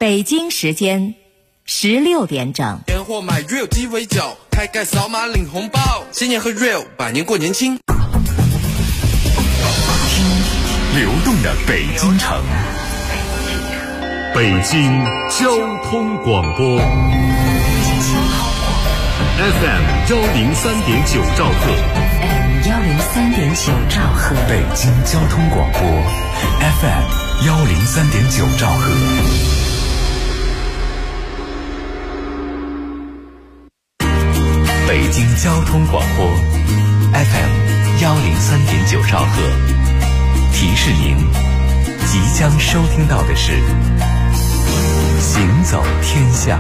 北京时间16点整。 年货买 Real 鸡尾酒，开盖扫码领红包，新年喝 Real， 百年过年轻。 听流动的北京城，北京交通广播 FM 103.9兆赫 103.9兆赫， 北京交通广播 FM 103.9兆赫。北京交通广播 FM 103.9兆赫，提示您即将收听到的是行走天下。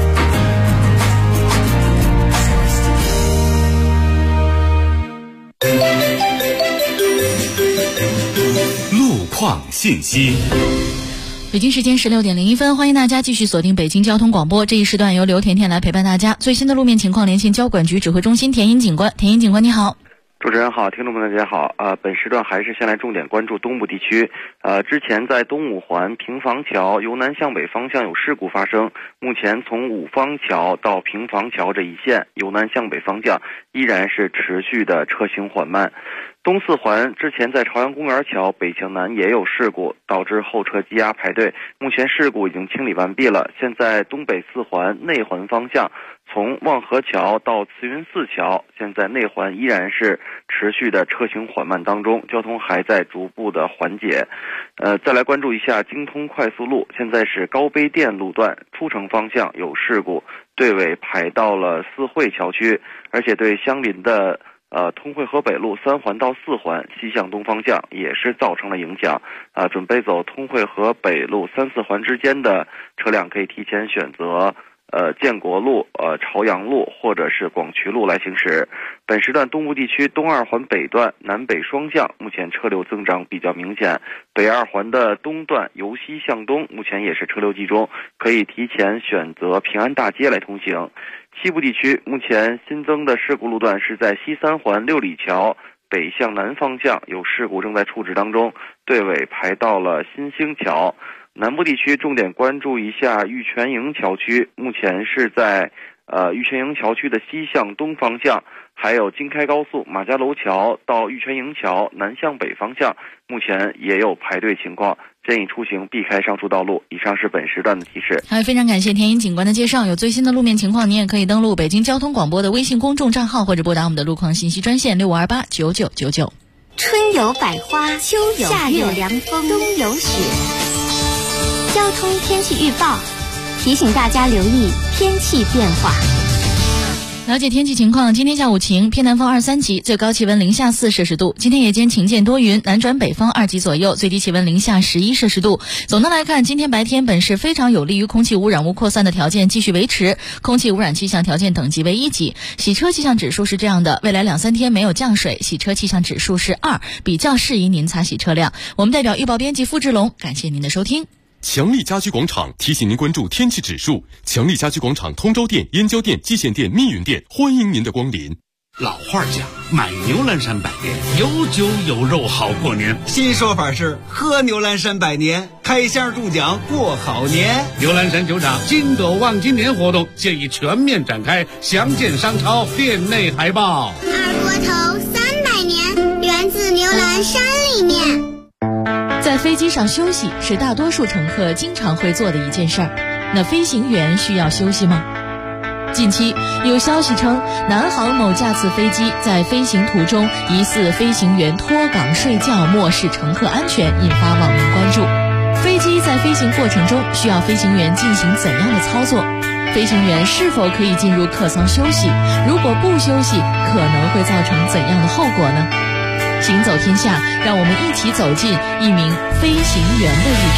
路况信息。 北京时间16点01分，欢迎大家继续锁定北京交通广播。这一时段由刘甜甜来陪伴大家。最新的路面情况连线交管局指挥中心田英警官。田英警官你好。 主持人好，听众朋友大家好。本时段还是先来重点关注东部地区。之前在东五环平房桥由南向北方向有事故发生，目前从五方桥到平房桥这一线由南向北方向依然是持续的车行缓慢。东四环之前在朝阳公园桥北向南也有事故，导致后车积压排队，目前事故已经清理完毕了。现在东北四环内环方向从望河桥到慈云寺桥，现在内环依然是持续的车行缓慢当中，交通还在逐步的缓解。再来关注一下京通快速路，现在是高碑店路段出城方向有事故，队尾排到了四惠桥区，而且对相邻的通惠河北路3环到4环西向东方向也是造成了影响。准备走通惠河北路3、4环之间的车辆可以提前选择建国路、朝阳路或者是广渠路来行驶。本时段东部地区东2环北段南北双向目前车流增长比较明显，北2环的东段由西向东目前也是车流集中，可以提前选择平安大街来通行。西部地区目前新增的事故路段是在西3环六里桥北向南方向有事故正在处置当中，队尾排到了新兴桥。南部地区重点关注一下玉泉营桥区，目前是在玉泉营桥区的西向东方向，还有京开高速马家楼桥到玉泉营桥南向北方向目前也有排队情况，建议出行避开上述道路。以上是本时段的提示。 好，非常感谢田英警官的介绍。有最新的路面情况，您也可以登录北京交通广播的微信公众账号，或者拨打我们的路况信息专线65289999。 春有百花，秋有夏有凉风，冬有雪。交通天气预报提醒大家留意天气变化。 了解天气情况，今天下午晴，偏南风2、3级，最高气温零下4摄氏度。今天夜间晴间多云，南转北风2级左右，最低气温零下11摄氏度。总的来看，今天白天本市非常有利于空气污染物扩散的条件继续维持，空气污染气象条件等级为1级。洗车气象指数是这样的，未来2、3天没有降水，洗车气象指数是2，比较适宜您擦洗车辆。我们代表预报编辑付志龙，感谢您的收听。 强力家居广场提醒您关注天气指数。强力家居广场通州店、燕郊店、蓟县店、密云店，欢迎您的光临。 老话讲，买牛栏山百年，有酒有肉好过年。 新说法是喝牛栏山百年，开箱中奖过好年。 牛栏山酒厂金斗望今年活动现已全面展开，详见商超店内海报。 二锅头300年，源自牛栏山里面。 在飞机上休息是大多数乘客经常会做的一件事儿，那飞行员需要休息吗？近期有消息称，南航某架次飞机在飞行途中疑似飞行员脱岗睡觉，漠视乘客安全，引发网民关注。飞机在飞行过程中需要飞行员进行怎样的操作？飞行员是否可以进入客舱休息？如果不休息，可能会造成怎样的后果呢？行走天下，让我们一起走进一名飞行员的日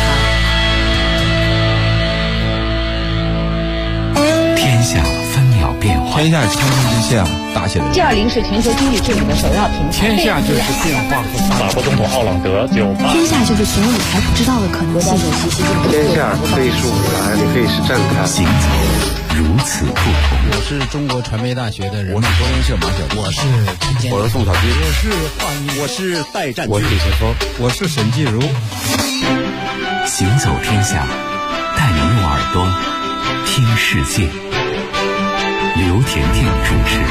常。天下分秒变化， 天下是天空之下大写的。 G20是全球经济治理的首要平台。 天下就是变化和法国总统奥朗德98。 天下就是所有你还不知道的可能性。 天下可以是舞台，也可以是站台。 行走如此不同。 我是中国传媒大学的人， 我是国联社马小， 我是陈建， 我是宋小军， 我是华谊， 我是戴占军， 我是李前锋， 我是沈继如。 行走天下， 带你用耳朵听世界。刘甜甜主持。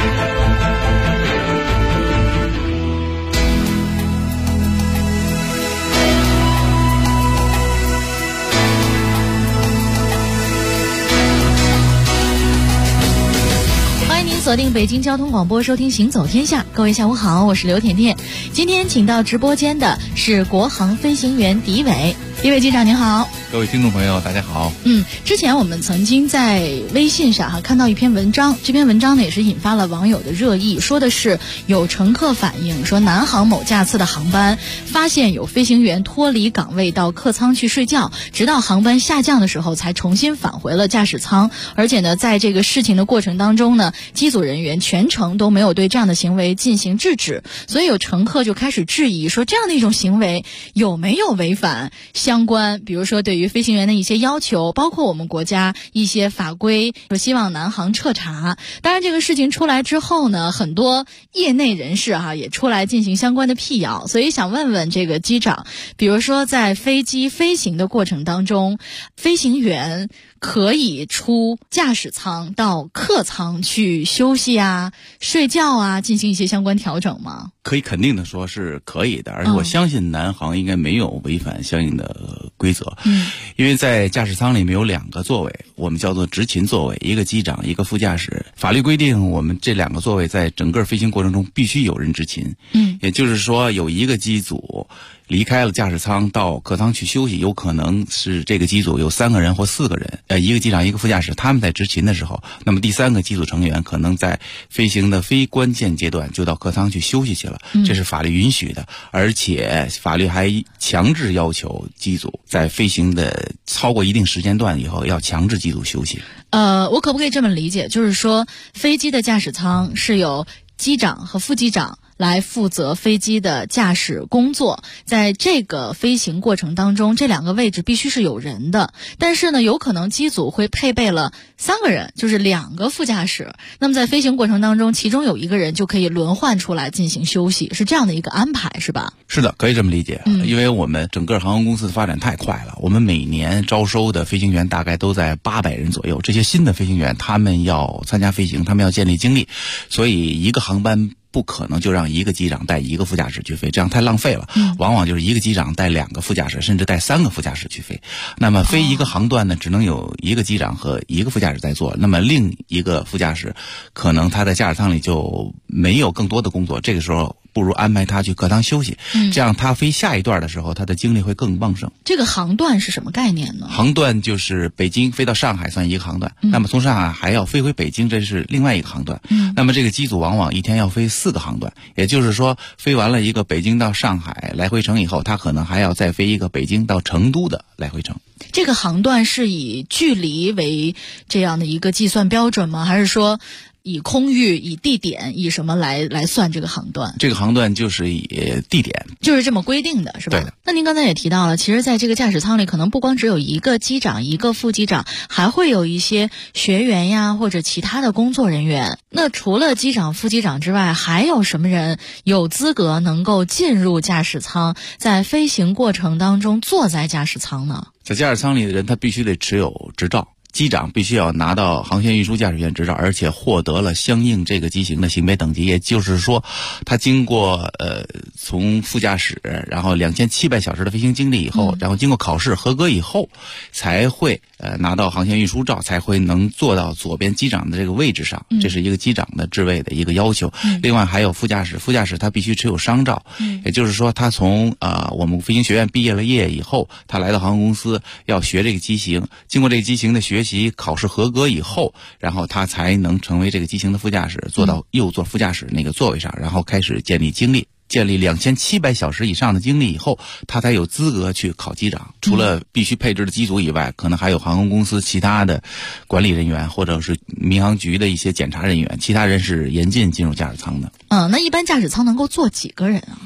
锁定北京交通广播，收听行走天下。各位下午好，我是刘甜甜。今天请到直播间的是国航飞行员狄伟。狄伟机长您好。 各位听众朋友大家好。 之前我们曾经在微信上看到一篇文章，这篇文章呢也是引发了网友的热议，说的是有乘客反映说，南航某架次的航班发现有飞行员脱离岗位到客舱去睡觉，直到航班下降的时候才重新返回了驾驶舱，而且呢在这个事情的过程当中呢，机组人员全程都没有对这样的行为进行制止，所以有乘客就开始质疑说，这样的一种行为有没有违反相关比如说对于飞行员的一些要求，包括我们国家一些法规，说希望南航彻查。当然这个事情出来之后呢，很多业内人士也出来进行相关的辟谣，所以想问问这个机长，比如说在飞机飞行的过程当中，飞行员可以出驾驶舱到客舱去休息睡觉进行一些相关调整吗？ 可以肯定的说是可以的，而且我相信南航应该没有违反相应的规则。因为在驾驶舱里面有2个座位，我们叫做执勤座位，一个机长一个副驾驶。法律规定我们这2个座位在整个飞行过程中必须有人执勤。也就是说有一个机组离开了驾驶舱到客舱去休息，有可能是这个机组有3个人或4个人，一个机长一个副驾驶，他们在执勤的时候，那么第3个机组成员可能在飞行的非关键阶段就到客舱去休息去了，这是法律允许的，而且法律还强制要求机组在飞行的超过一定时间段以后要强制机组休息。 我可不可以这么理解，就是说飞机的驾驶舱是由机长和副机长来负责飞机的驾驶工作，在这个飞行过程当中，这2个位置必须是有人的，但是呢有可能机组会配备了3个人，就是2个副驾驶，那么在飞行过程当中，其中有1个人就可以轮换出来进行休息，是这样的一个安排是吧？ 是的，可以这么理解。因为我们整个航空公司的发展太快了，我们每年招收的飞行员大概都在800人左右，这些新的飞行员他们要参加飞行，他们要建立经历，所以一个航班不可能就让一个机长带1个副驾驶去飞，这样太浪费了。往往就是一个机长带2个副驾驶，甚至带3个副驾驶去飞。那么飞一个航段呢，只能有1个机长和1个副驾驶在做，那么另一个副驾驶可能他在驾驶舱里就没有更多的工作，这个时候不如安排他去客舱休息，这样他飞下一段的时候他的精力会更旺盛。 这个航段是什么概念呢？ 航段就是北京飞到上海算一个航段，那么从上海还要飞回北京，这是另外一个航段。那么这个机组往往一天要飞4个航段，也就是说飞完了一个北京到上海来回程以后，他可能还要再飞一个北京到成都的来回程。 这个航段是以距离为这样的一个计算标准吗？还是说以空域、以地点、以什么来算这个航段？ 这个航段就是以地点， 就是这么规定的，是吧？ 对的。 那您刚才也提到了，其实在这个驾驶舱里，可能不光只有1个机长、1个副机长，还会有一些学员呀，或者其他的工作人员。那除了机长、副机长之外，还有什么人有资格能够进入驾驶舱，在飞行过程当中坐在驾驶舱呢？ 在驾驶舱里的人，他必须得持有执照。机长必须要拿到航线运输驾驶员执照，而且获得了相应这个机型的型别等级，也就是说他经过从副驾驶然后2700小时的飞行经历以后，然后经过考试合格以后，才会拿到航线运输照，才会能坐到左边机长的这个位置上，这是一个机长的职位的一个要求。另外还有副驾驶他必须持有商照，也就是说他从我们飞行学院毕业了业以后，他来到航空公司要学这个机型，经过这个机型的学习考试合格以后，然后他才能成为这个机型的副驾驶，坐到右座副驾驶那个座位上，然后开始建立经历。建立2700小时以上的经历以后，他才有资格去考机长。除了必须配置的机组以外，可能还有航空公司其他的管理人员，或者是民航局的一些检查人员，其他人是严禁进入驾驶舱的。 那一般驾驶舱能够坐几个人啊？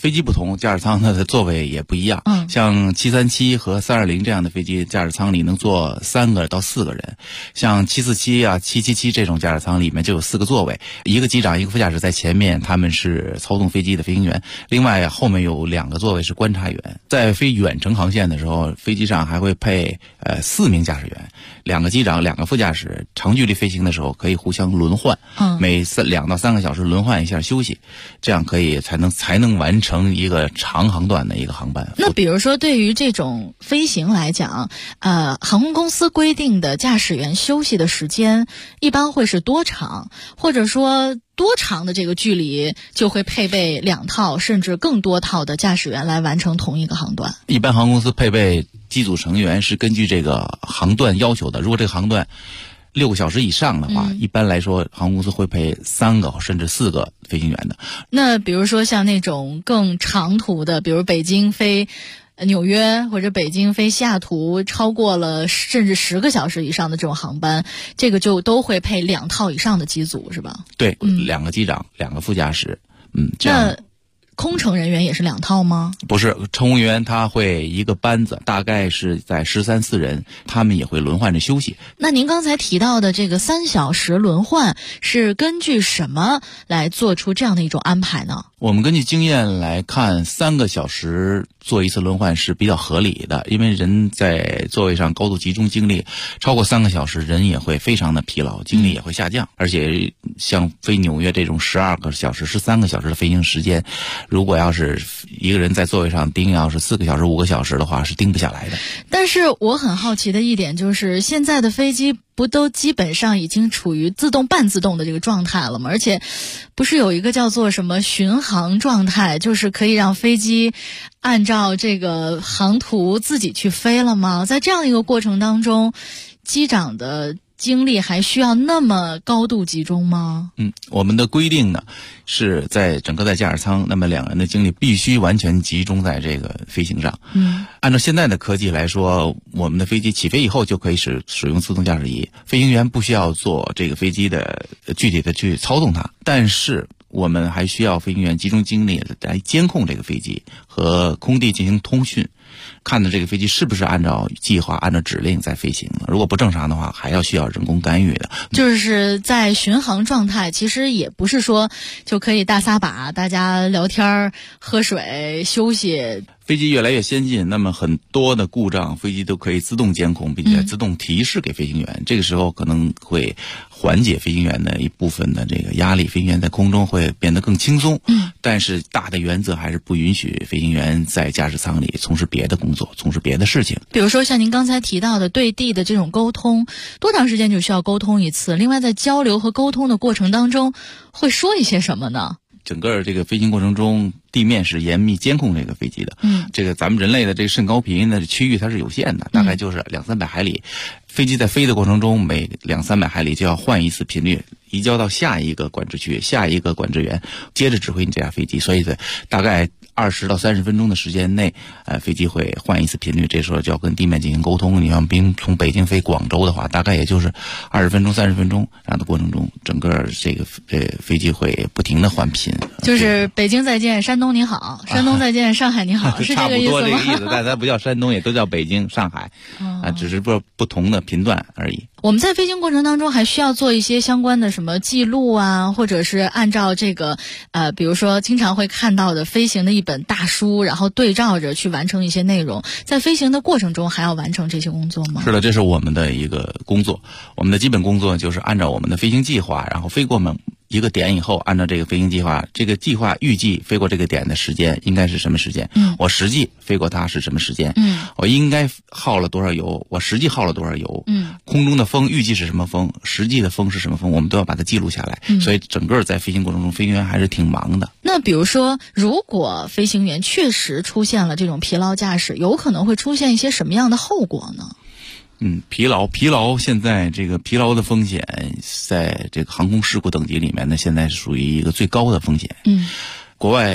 飞机不同，驾驶舱它的座位也不一样。像737和320这样的飞机，驾驶舱里能坐3个到4个人。像747啊、777这种驾驶舱里面就有4个座位，一个机长一个副驾驶在前面，他们是操纵飞机的飞行员。另外后面有2个座位是观察员。在飞远程航线的时候，飞机上还会配4名驾驶员，2个机长2个副驾驶。长距离飞行的时候可以互相轮换，每2到3个小时轮换一下休息，这样可以才能完成一个长航段的一个航班。 那比如说对于这种飞行来讲，航空公司规定的驾驶员休息的时间一般会是多长，或者说多长的这个距离就会配备2套甚至更多套的驾驶员来完成同一个航段？ 一般航空公司配备机组成员是根据这个航段要求的，如果这个航段6个小时以上的话，一般来说航空公司会配3个甚至4个飞行员的。 那比如说像那种更长途的，比如北京飞纽约或者北京飞西雅图，超过了甚至10个小时以上的这种航班，这个就都会配2套以上的机组，是吧？对 ，2个机长2个副驾驶。这样。 那空乘人员也是2套吗？ 不是，乘务员他会一个班子，大概是在13、14人，他们也会轮换着休息。 那您刚才提到的这个3小时轮换是根据什么来做出这样的一种安排呢？ 我们根据经验来看，3个小时做一次轮换是比较合理的，因为人在座位上高度集中精力，超过3个小时人也会非常的疲劳，精力也会下降。而且像飞纽约这种12个小时、13个小时的飞行时间，如果要是一个人在座位上盯要是4个小时、5个小时的话，是盯不下来的。 但是我很好奇的一点就是，现在的飞机不都基本上已经处于自动半自动的这个状态了吗？而且不是有一个叫做什么巡航状态，就是可以让飞机按照这个航图自己去飞了吗？在这样一个过程当中，机长的精力还需要那么高度集中吗？ 我们的规定呢是在整个在驾驶舱，那么2人的精力必须完全集中在这个飞行上。按照现在的科技来说，我们的飞机起飞以后就可以使用自动驾驶仪，飞行员不需要做这个飞机的具体的去操纵它，但是我们还需要飞行员集中精力来监控这个飞机和空地进行通讯，看的这个飞机是不是按照计划、按照指令在飞行。如果不正常的话，还要需要人工干预的。 就是在巡航状态，其实也不是说就可以大撒把，大家聊天、喝水、休息。 飞机越来越先进，那么很多的故障飞机都可以自动监控，并且自动提示给飞行员。这个时候可能会缓解飞行员的一部分的这个压力，飞行员在空中会变得更轻松。但是大的原则还是不允许飞行员在驾驶舱里从事别的工作，从事别的事情。 比如说像您刚才提到的对地的这种沟通，多长时间就需要沟通一次？另外在交流和沟通的过程当中会说一些什么呢？ 整个这个飞行过程中，地面是严密监控这个飞机的。这个咱们人类的这个甚高频的区域它是有限的，大概就是200-300海里。飞机在飞的过程中，每200-300海里就要换一次频率，移交到下一个管制区，下一个管制员接着指挥你这架飞机。所以在大概20到30分钟的时间内，飞机会换一次频率，这时候就要跟地面进行沟通。你像从北京飞广州的话，大概也就是20分钟、30分钟，然后的过程中，整个这个飞机会不停的换频。 就是北京再见，山东你好，山东再见，上海你好，是这个意思吗？ 差不多这个意思，但它不叫山东，也都叫北京、上海，只是不同的频段而已。 我们在飞行过程当中还需要做一些相关的什么记录啊，或者是按照这个比如说经常会看到的飞行的一本大书，然后对照着去完成一些内容。在飞行的过程中还要完成这些工作吗？ 是的，这是我们的一个工作。我们的基本工作就是按照我们的飞行计划，然后飞过一个点以后，按照这个飞行计划，这个计划预计飞过这个点的时间应该是什么时间？我实际飞过它是什么时间？我应该耗了多少油？我实际耗了多少油？空中的风预计是什么风？实际的风是什么风？我们都要把它记录下来。所以整个在飞行过程中，飞行员还是挺忙的。 那比如说，如果飞行员确实出现了这种疲劳驾驶，有可能会出现一些什么样的后果呢？ 疲劳，现在这个疲劳的风险，在这个航空事故等级里面呢，现在是属于一个最高的风险。国外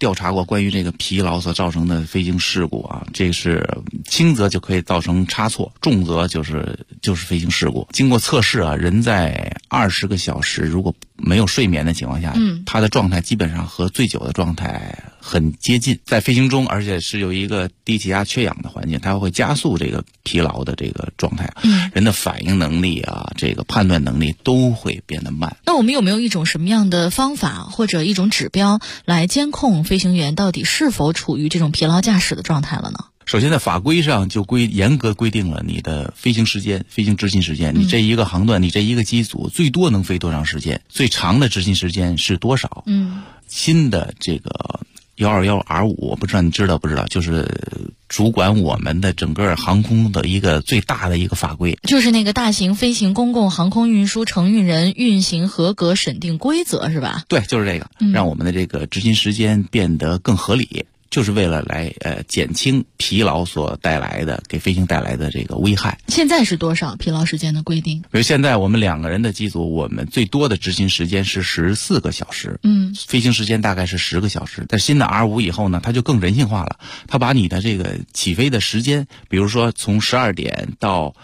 调查过关于这个疲劳所造成的飞行事故啊，这是轻则就可以造成差错，重则就是飞行事故。经过测试啊，人在20个小时如果没有睡眠的情况下，他的状态基本上和醉酒的状态很接近。在飞行中，而且是有一个低气压缺氧的环境，它会加速这个疲劳的这个状态。人的反应能力啊，这个判断能力都会变得慢。 那我们有没有一种什么样的方法或者一种指标来监控飞行员到底是否处于这种疲劳驾驶的状态了呢？ 首先在法规上就严格规定了你的飞行时间、飞行执勤时间，你这一个航段、你这一个机组最多能飞多长时间，最长的执勤时间是多少。新的这个121R5，我不知道你知道不知道，就是主管我们的整个航空的一个最大的一个法规， 就是那个大型飞行公共航空运输承运人运行合格审定规则是吧？ 对，就是这个，让我们的这个执勤时间变得更合理。就是为了来减轻疲劳所带来的给飞行带来的这个危害。 现在是多少疲劳时间的规定？ 比如现在我们2个人的机组，我们最多的执勤时间是14个小时，飞行时间大概是10个小时。在新的 R5 以后呢，它就更人性化了，它把你的这个起飞的时间，比如说从12点到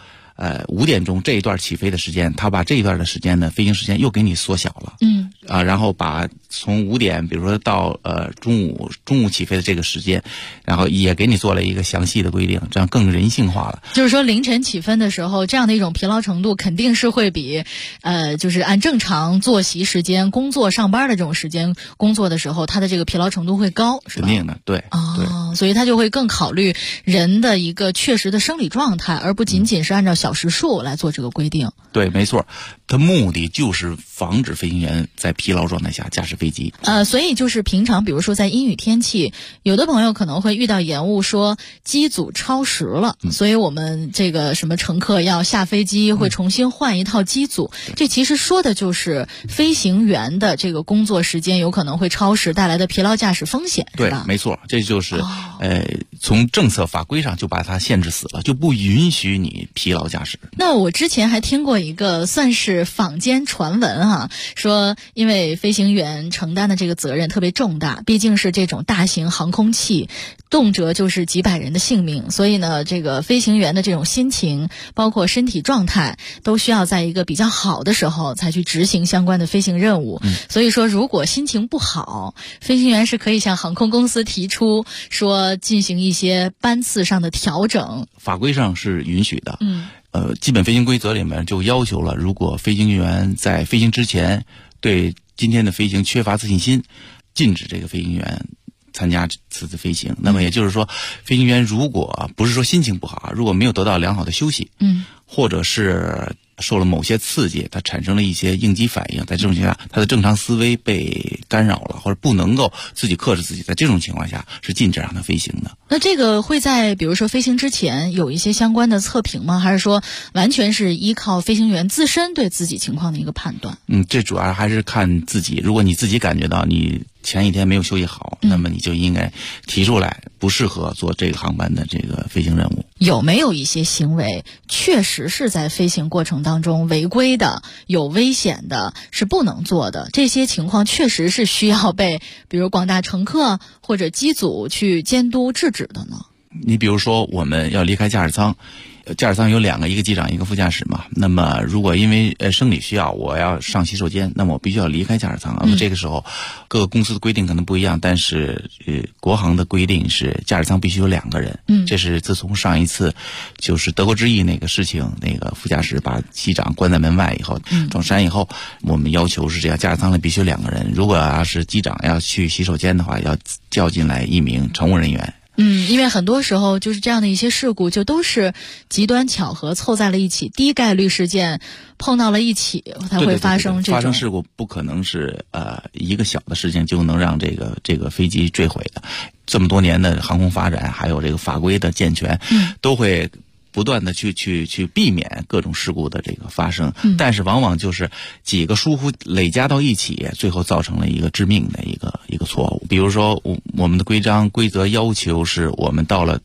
5点钟这一段起飞的时间，它把这一段的时间呢，飞行时间又给你缩小了。然后把从5点，比如说到中午起飞的这个时间，然后也给你做了一个详细的规定，这样更人性化了。 就是说凌晨起飞的时候，这样的一种疲劳程度肯定是会比就是按正常作息时间工作上班的这种时间工作的时候，它的这个疲劳程度会高，是吧？ 肯定的，对。 对，所以他就会更考虑人的一个确实的生理状态，而不仅仅是按照小时数来做这个规定。 对，没错，它目的就是防止飞行员在疲劳状态下驾驶飞机。 所以就是平常比如说在阴雨天气，有的朋友可能会遇到延误，说机组超时了，所以我们这个什么乘客要下飞机会重新换一套机组，这其实说的就是飞行员的这个工作时间有可能会超时带来的疲劳驾驶风险， 对， 是吧？ 没错，这就是从政策法规上就把它限制死了，就不允许你疲劳驾驶。 那我之前还听过一个算是坊间传闻啊，说因为飞行员承担的这个责任特别重大，毕竟是这种大型航空器，动辄就是几百人的性命，所以呢，这个飞行员的这种心情，包括身体状态，都需要在一个比较好的时候才去执行相关的飞行任务。所以说，如果心情不好，飞行员是可以向航空公司提出说进行一些班次上的调整。 法规上是允许的。基本飞行规则里面就要求了，如果飞行员在飞行之前对今天的飞行缺乏自信心，禁止这个飞行员参加此次飞行。那么也就是说，飞行员如果不是说心情不好，如果没有得到良好的休息，或者是受了某些刺激，他产生了一些应激反应，在这种情况下，他的正常思维被干扰了，或者不能够自己克制自己，在这种情况下是禁止让他飞行的。 那这个会在比如说飞行之前有一些相关的测评吗？还是说完全是依靠飞行员自身对自己情况的一个判断？ 这主要还是看自己。如果你自己感觉到你前一天没有休息好，那么你就应该提出来不适合做这个航班的这个飞行任务。 有没有一些行为确实是在飞行过程当中违规的、有危险的，是不能做的？这些情况确实是需要被比如广大乘客或者机组去监督制止的呢？ 你比如说我们要离开驾驶舱，驾驶舱有2个，一个机长一个副驾驶嘛。那么如果因为生理需要我要上洗手间，那么我必须要离开驾驶舱。那么这个时候各个公司的规定可能不一样，但是国航的规定是驾驶舱必须有2个人。这是自从上一次就是德国之翼那个事情，那个副驾驶把机长关在门外以后撞山以后，我们要求是这样，驾驶舱里必须有2个人。如果要是机长要去洗手间的话，要叫进来1名乘务人员。 因为很多时候就是这样的一些事故，就都是极端巧合凑在了一起，低概率事件碰到了一起才会发生这种。 发生事故不可能是一个小的事情就能让这个飞机坠毁的。这么多年的航空发展，还有这个法规的健全，都会不断的去避免各种事故的这个发生，但是往往就是几个疏忽累加到一起，最后造成了一个致命的一个错误。比如说我们的规章规则要求是我们到了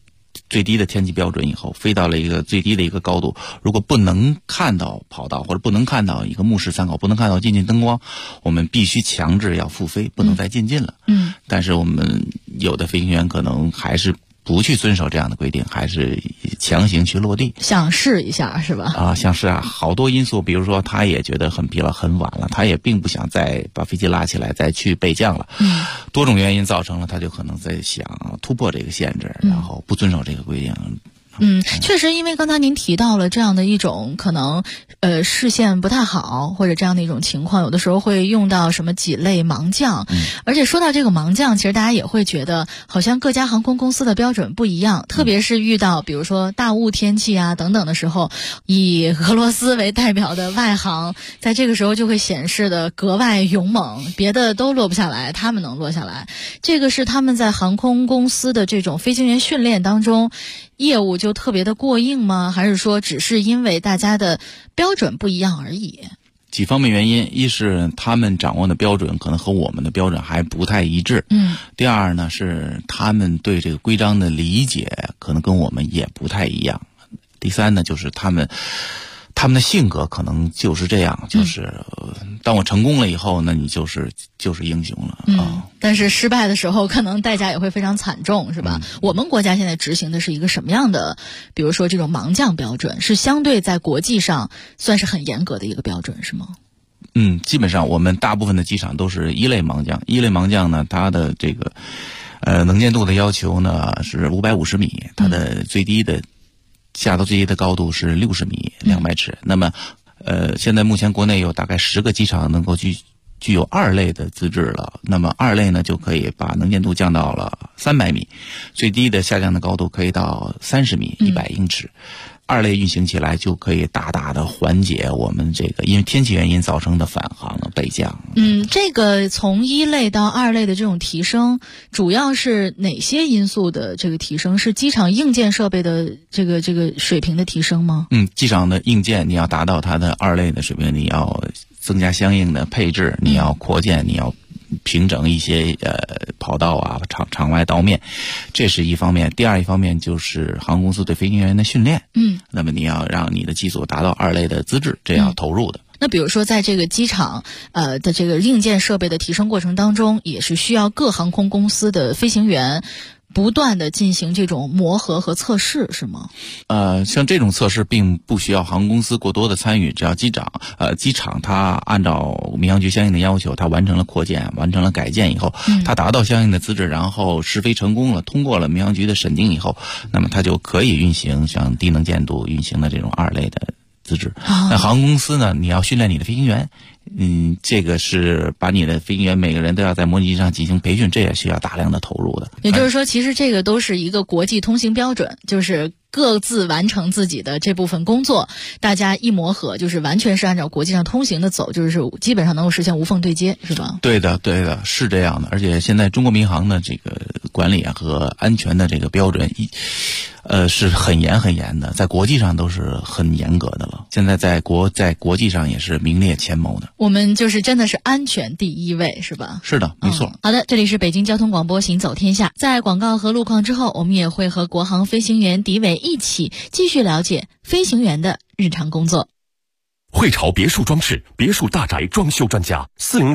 最低的天气标准以后，飞到了一个最低的一个高度，如果不能看到跑道，或者不能看到一个目视参考，不能看到进近灯光，我们必须强制要复飞，不能再进近了。但是我们有的飞行员可能还是不去遵守这样的规定，还是强行去落地， 想试一下是吧？ 想试啊，好多因素，比如说他也觉得很疲劳很晚了，他也并不想再把飞机拉起来再去备降了，多种原因造成了他就可能在想突破这个限制，然后不遵守这个规定。 确实，因为刚才您提到了这样的一种可能，视线不太好或者这样的一种情况，有的时候会用到什么几类盲降，而且说到这个盲降，其实大家也会觉得好像各家航空公司的标准不一样，特别是遇到比如说大雾天气啊等等的时候，以俄罗斯为代表的外航在这个时候就会显示的格外勇猛，别的都落不下来，他们能落下来。这个是他们在航空公司的这种飞行员训练当中业务就特别的过硬吗？还是说只是因为大家的标准不一样而已？ 几方面原因，一是他们掌握的标准可能和我们的标准还不太一致，第二呢是他们对这个规章的理解可能跟我们也不太一样，第三呢就是他们的性格可能就是这样，就是当我成功了以后，那你就是英雄了但是失败的时候可能代价也会非常惨重，是吧？我们国家现在执行的是一个什么样的，比如说这种盲降标准，是相对在国际上算是很严格的一个标准，是吗？ 基本上我们大部分的机场都是一类盲降。一类盲降呢，它的这个能见度的要求呢是550米，它的最低的下到最低的高度是60米200尺。那么现在目前国内有大概10个机场能够具有2类的资质了，那么2类呢就可以把能见度降到了300米，最低的下降的高度可以到30米100英尺。2类运行起来就可以大大的缓解我们这个因为天气原因造成的返航备降。 这个从1类到2类的这种提升，主要是哪些因素的这个提升？是机场硬件设备的这个水平的提升吗？ 机场的硬件你要达到它的2类的水平，你要增加相应的配置，你要扩建，你要平整一些跑道啊、场外道面，这是一方面。第二一方面就是航空公司对飞行员的训练。那么你要让你的机组达到2类的资质，这要投入的。 那比如说在这个机场的这个硬件设备的提升过程当中，也是需要各航空公司的飞行员不断的进行这种磨合和测试，是吗？ 像这种测试并不需要航空公司过多的参与，只要机场它按照民航局相应的要求，它完成了扩建、完成了改建以后，它达到相应的资质，然后试飞成功了，通过了民航局的审定以后，那么它就可以运行像低能见度运行的这种2类的资质。那航空公司呢，你要训练你的飞行员，这个是把你的飞行员每个人都要在模拟机上进行培训，这也需要大量的投入的。 也就是说，其实这个都是一个国际通行标准，就是各自完成自己的这部分工作，大家一磨合，就是完全是按照国际上通行的走，就是基本上能够实现无缝对接，是吧？ 对的，是这样的。而且现在中国民航的这个管理和安全的这个标准是很严的，在国际上都是很严格的了。现在在国际上也是名列前茅的。 我们就是真的是安全第一位，是吧？ 是的，没错。 好的，这里是北京交通广播行走天下。在广告和路况之后，我们也会和国航飞行员狄伟一起继续了解飞行员的日常工作。 汇潮别墅装饰，别墅大宅装修专家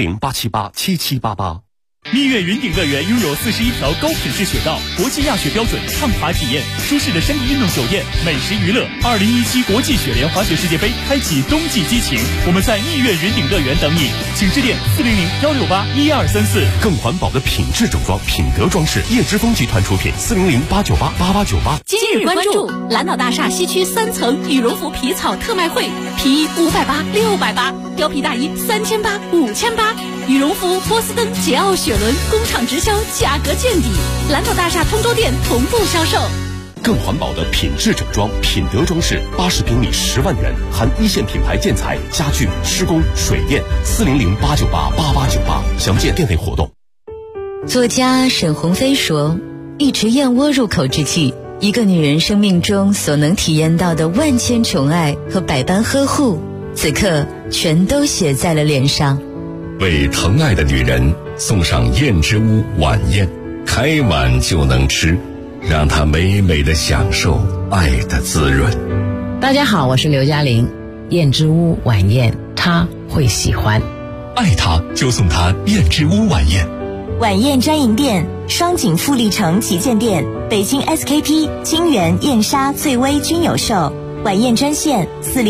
，400-878-7788。 蜜月云顶乐园拥有41条高品质雪道，国际亚雪标准畅滑体验，舒适的山地运动酒店，美食娱乐。2017国际雪联滑雪世界杯开启冬季激情，我们在蜜月云顶乐园等你，请致电400-168-1234。 更环保的品质整装，品德装饰，叶之峰集团出品，400-898-8898。 今日关注蓝岛大厦西区3层羽绒服皮草特卖会，皮衣580、680，貂皮大衣3800、5800，羽绒服波司登、捷奥雪伦工厂直销，价格见底。蓝岛大厦通州店同步销售。 更环保的品质整装，品德装饰，80平米10万元，含一线品牌建材、家具、施工、水电。400-898-8898，详见店内活动。 作家沈鸿飞说，一池燕窝入口之际，一个女人生命中所能体验到的万千宠爱和百般呵护，此刻全都写在了脸上。 为疼爱的女人送上燕之屋晚宴，开碗就能吃。 让他美美的享受爱的滋润。 大家好，我是刘嘉玲。燕之屋晚宴，他会喜欢。 爱他就送他燕之屋晚宴。 晚宴专营店：双井富力城旗舰店、北京 SKP、金源、燕莎、翠微均有售。晚宴专线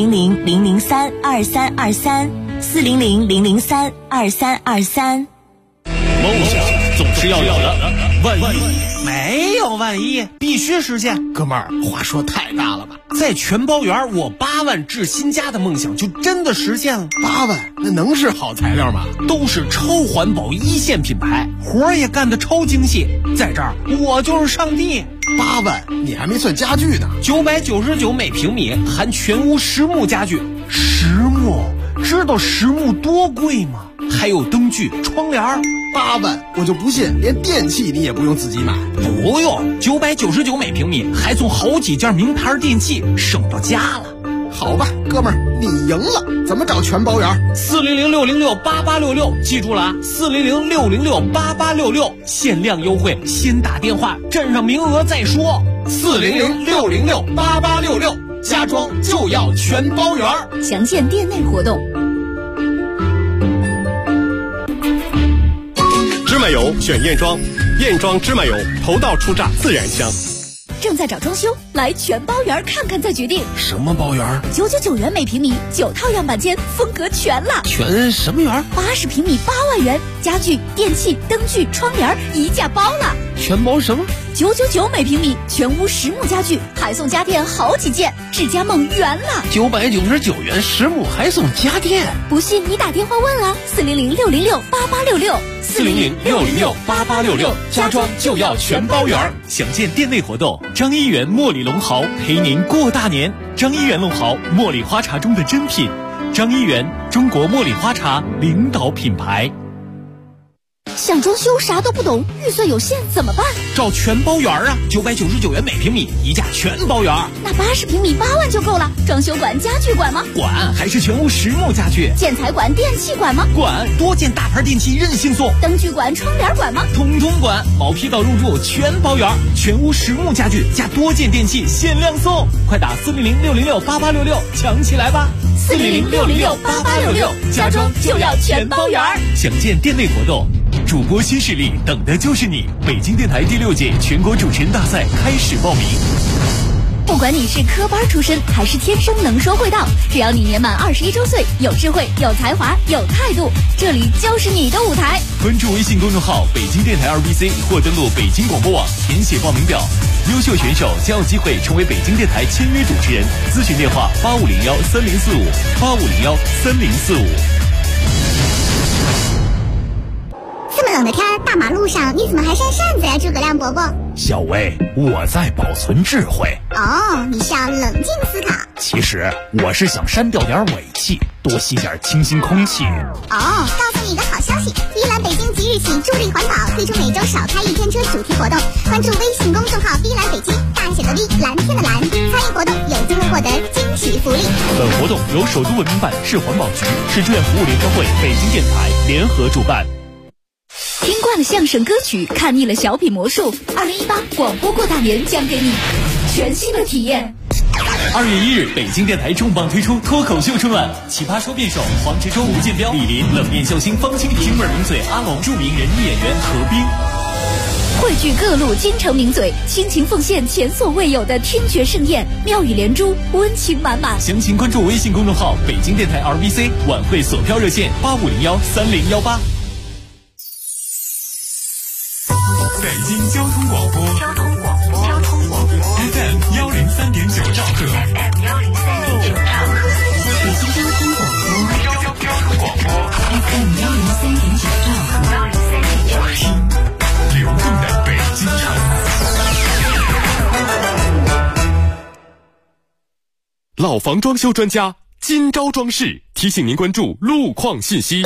：400-003-2323，400-003-2323。 梦想总是要有的，万一没有万一，必须实现。哥们儿，话说太大了吧？在全包园，我8万置新家的梦想就真的实现了。8万，那能是好材料吗？都是超环保一线品牌，活儿也干得超精细。在这儿，我就是上帝。8万，你还没算家具呢，999每平米，含全屋实木家具。实木，知道实木多贵吗？还有灯具、窗帘，8万我就不信，连电器你也不用自己买。不用，999每平米，还送好几件名牌电器，省到家了。好吧，哥们儿，你赢了。怎么找全包园？400-606-8866，记住了啊，400-606-8866，限量优惠，先打电话，占上名额再说。400-606-8866，家装就要全包园。 详见店内活动。 芝麻油选燕庄，燕庄芝麻油头道初榨自然香。 正在找装修，来全包园看看再决定。 什么包园 ？999元每平米，9套样板间，风格全了。 全什么园 ？80平米8万元，家具、电器、灯具、窗帘一价包了。 全包什么 ？999每平米，全屋实木家具，还送家电好几件，置家梦圆了。 999元实木还送家电， 不信你打电话问啊 ，400-606-8866，400-606-8866，家装就要全包园。详见店内活动。张一元茉莉龙豪陪您过大年。张一元龙豪，茉莉花茶中的珍品。张一元，中国茉莉花茶领导品牌。 想装修啥都不懂，预算有限怎么办？ 找全包园啊，999元每平米，一价全包园。 那80平米8万就够了。装修管、家具管吗？ 管，还是全屋实木家具。 建材管、电器管吗？ 管，多件大牌电器任性送。 灯具管、窗帘管吗？ 统统管，毛坯到入住全包园，全屋实木家具加多件电器限量送。快打400-606-8866，抢起来吧 ！400-606-8866，家装就要全包园。 详见店内活动。主播新势力，等的就是你！北京电台第6届全国主持人大赛开始报名。 不管你是科班出身还是天生能说会道，只要你年满21周岁，有智慧、有才华、有态度，这里就是你的舞台。 关注微信公众号北京电台2BC 或登录北京广播网，填写报名表。优秀选手将有机会成为北京电台签约主持人。咨询电话8501-3045，8501-3045。 这么冷的天，大马路上你怎么还扇扇子呀，诸葛亮伯伯？ 小薇，我在保存智慧。 哦，你是要冷静思考。 其实我是想删掉点尾气，多吸点清新空气。 哦，告诉你一个好消息，依兰北京即日起助力环保，推出每周少开1天车主题活动。关注微信公众号“依兰北京”，大写的 V， 蓝天的蓝，参与活动有机会获得惊喜福利。 本活动由首都文明办、市环保局、市志愿服务联合会、北京电台联合主办。 听惯了相声歌曲，看腻了小品魔术，2018广播过大年将给你全新的体验。 2月1日，北京电台重磅推出脱口秀春晚，奇葩说辩手黄执中、吴建彪、李林，冷面笑星方清平，京味名嘴阿龙，著名人艺演员何冰， 汇聚各路京城名嘴，倾情奉献前所未有的听觉盛宴，妙语连珠，温情满满。 详情关注微信公众号北京电台 RBC， 晚会索票热线8501-3018。北京交通广播FM 103.9兆赫， 北京交通广播 FM 103.9兆赫， 听流动的北京城。 老房装修专家金招装饰提醒您关注路况信息。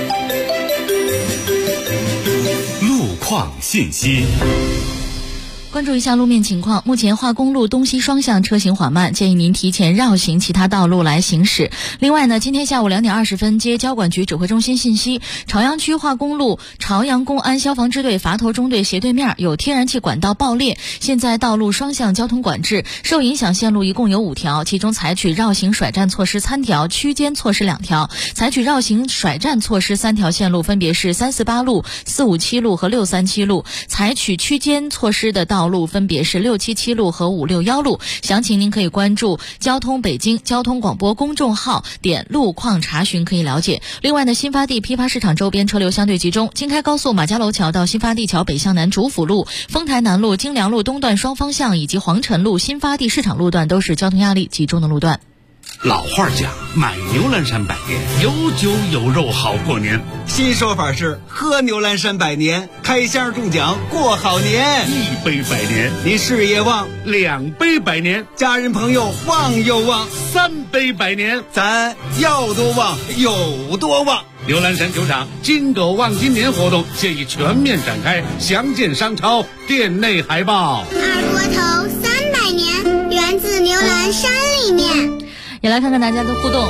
路况信息。 关注一下路面情况。目前化工路东西双向车行缓慢，建议您提前绕行其他道路来行驶。另外呢，今天下午2点20分，接交管局指挥中心信息，朝阳区化工路朝阳公安消防支队垡头中队斜对面有天然气管道爆裂，现在道路双向交通管制，受影响线路一共有5条，其中采取绕行甩站措施3条，区间措施2条。采取绕行甩站措施3条线路分别是348路、457路和637路，采取区间措施的道路分别是677路和561路。详情您可以关注交通北京交通广播公众号，点路况查询可以了解。另外呢，新发地批发市场周边车流相对集中，京开高速马家楼桥到新发地桥北向南主辅路、丰台南路、京良路东段双方向以及皇城路新发地市场路段都是交通压力集中的路段。 老话讲，买牛栏山百年，有酒有肉好过年。 新说法是喝牛栏山百年，开箱中奖过好年。 1杯百年， 你事业旺 ；2杯百年， 家人朋友旺又旺 ；3杯百年， 咱要多旺有多旺。 牛栏山球场金狗旺今年活动现已全面展开，详见商超店内海报。 二锅头300年，源自牛栏山里面。 也来看看大家的互动。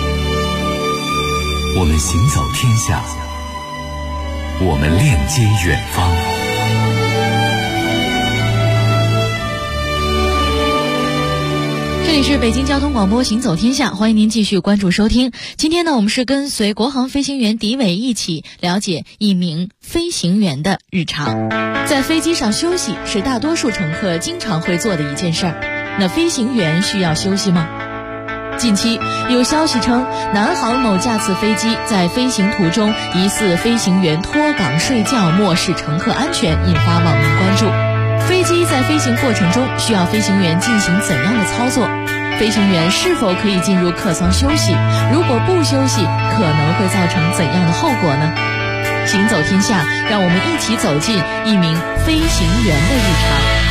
我们行走天下，我们链接远方。 这里是北京交通广播行走天下，欢迎您继续关注收听。今天呢，我们是跟随国航飞行员狄伟一起了解一名飞行员的日常。在飞机上休息是大多数乘客经常会做的一件事儿，那飞行员需要休息吗？近期有消息称，南航某架次飞机在飞行途中疑似飞行员脱岗睡觉，漠视乘客安全，引发网民关注。飞机在飞行过程中需要飞行员进行怎样的操作？飞行员是否可以进入客舱休息？如果不休息，可能会造成怎样的后果呢？行走天下，让我们一起走进一名飞行员的日常。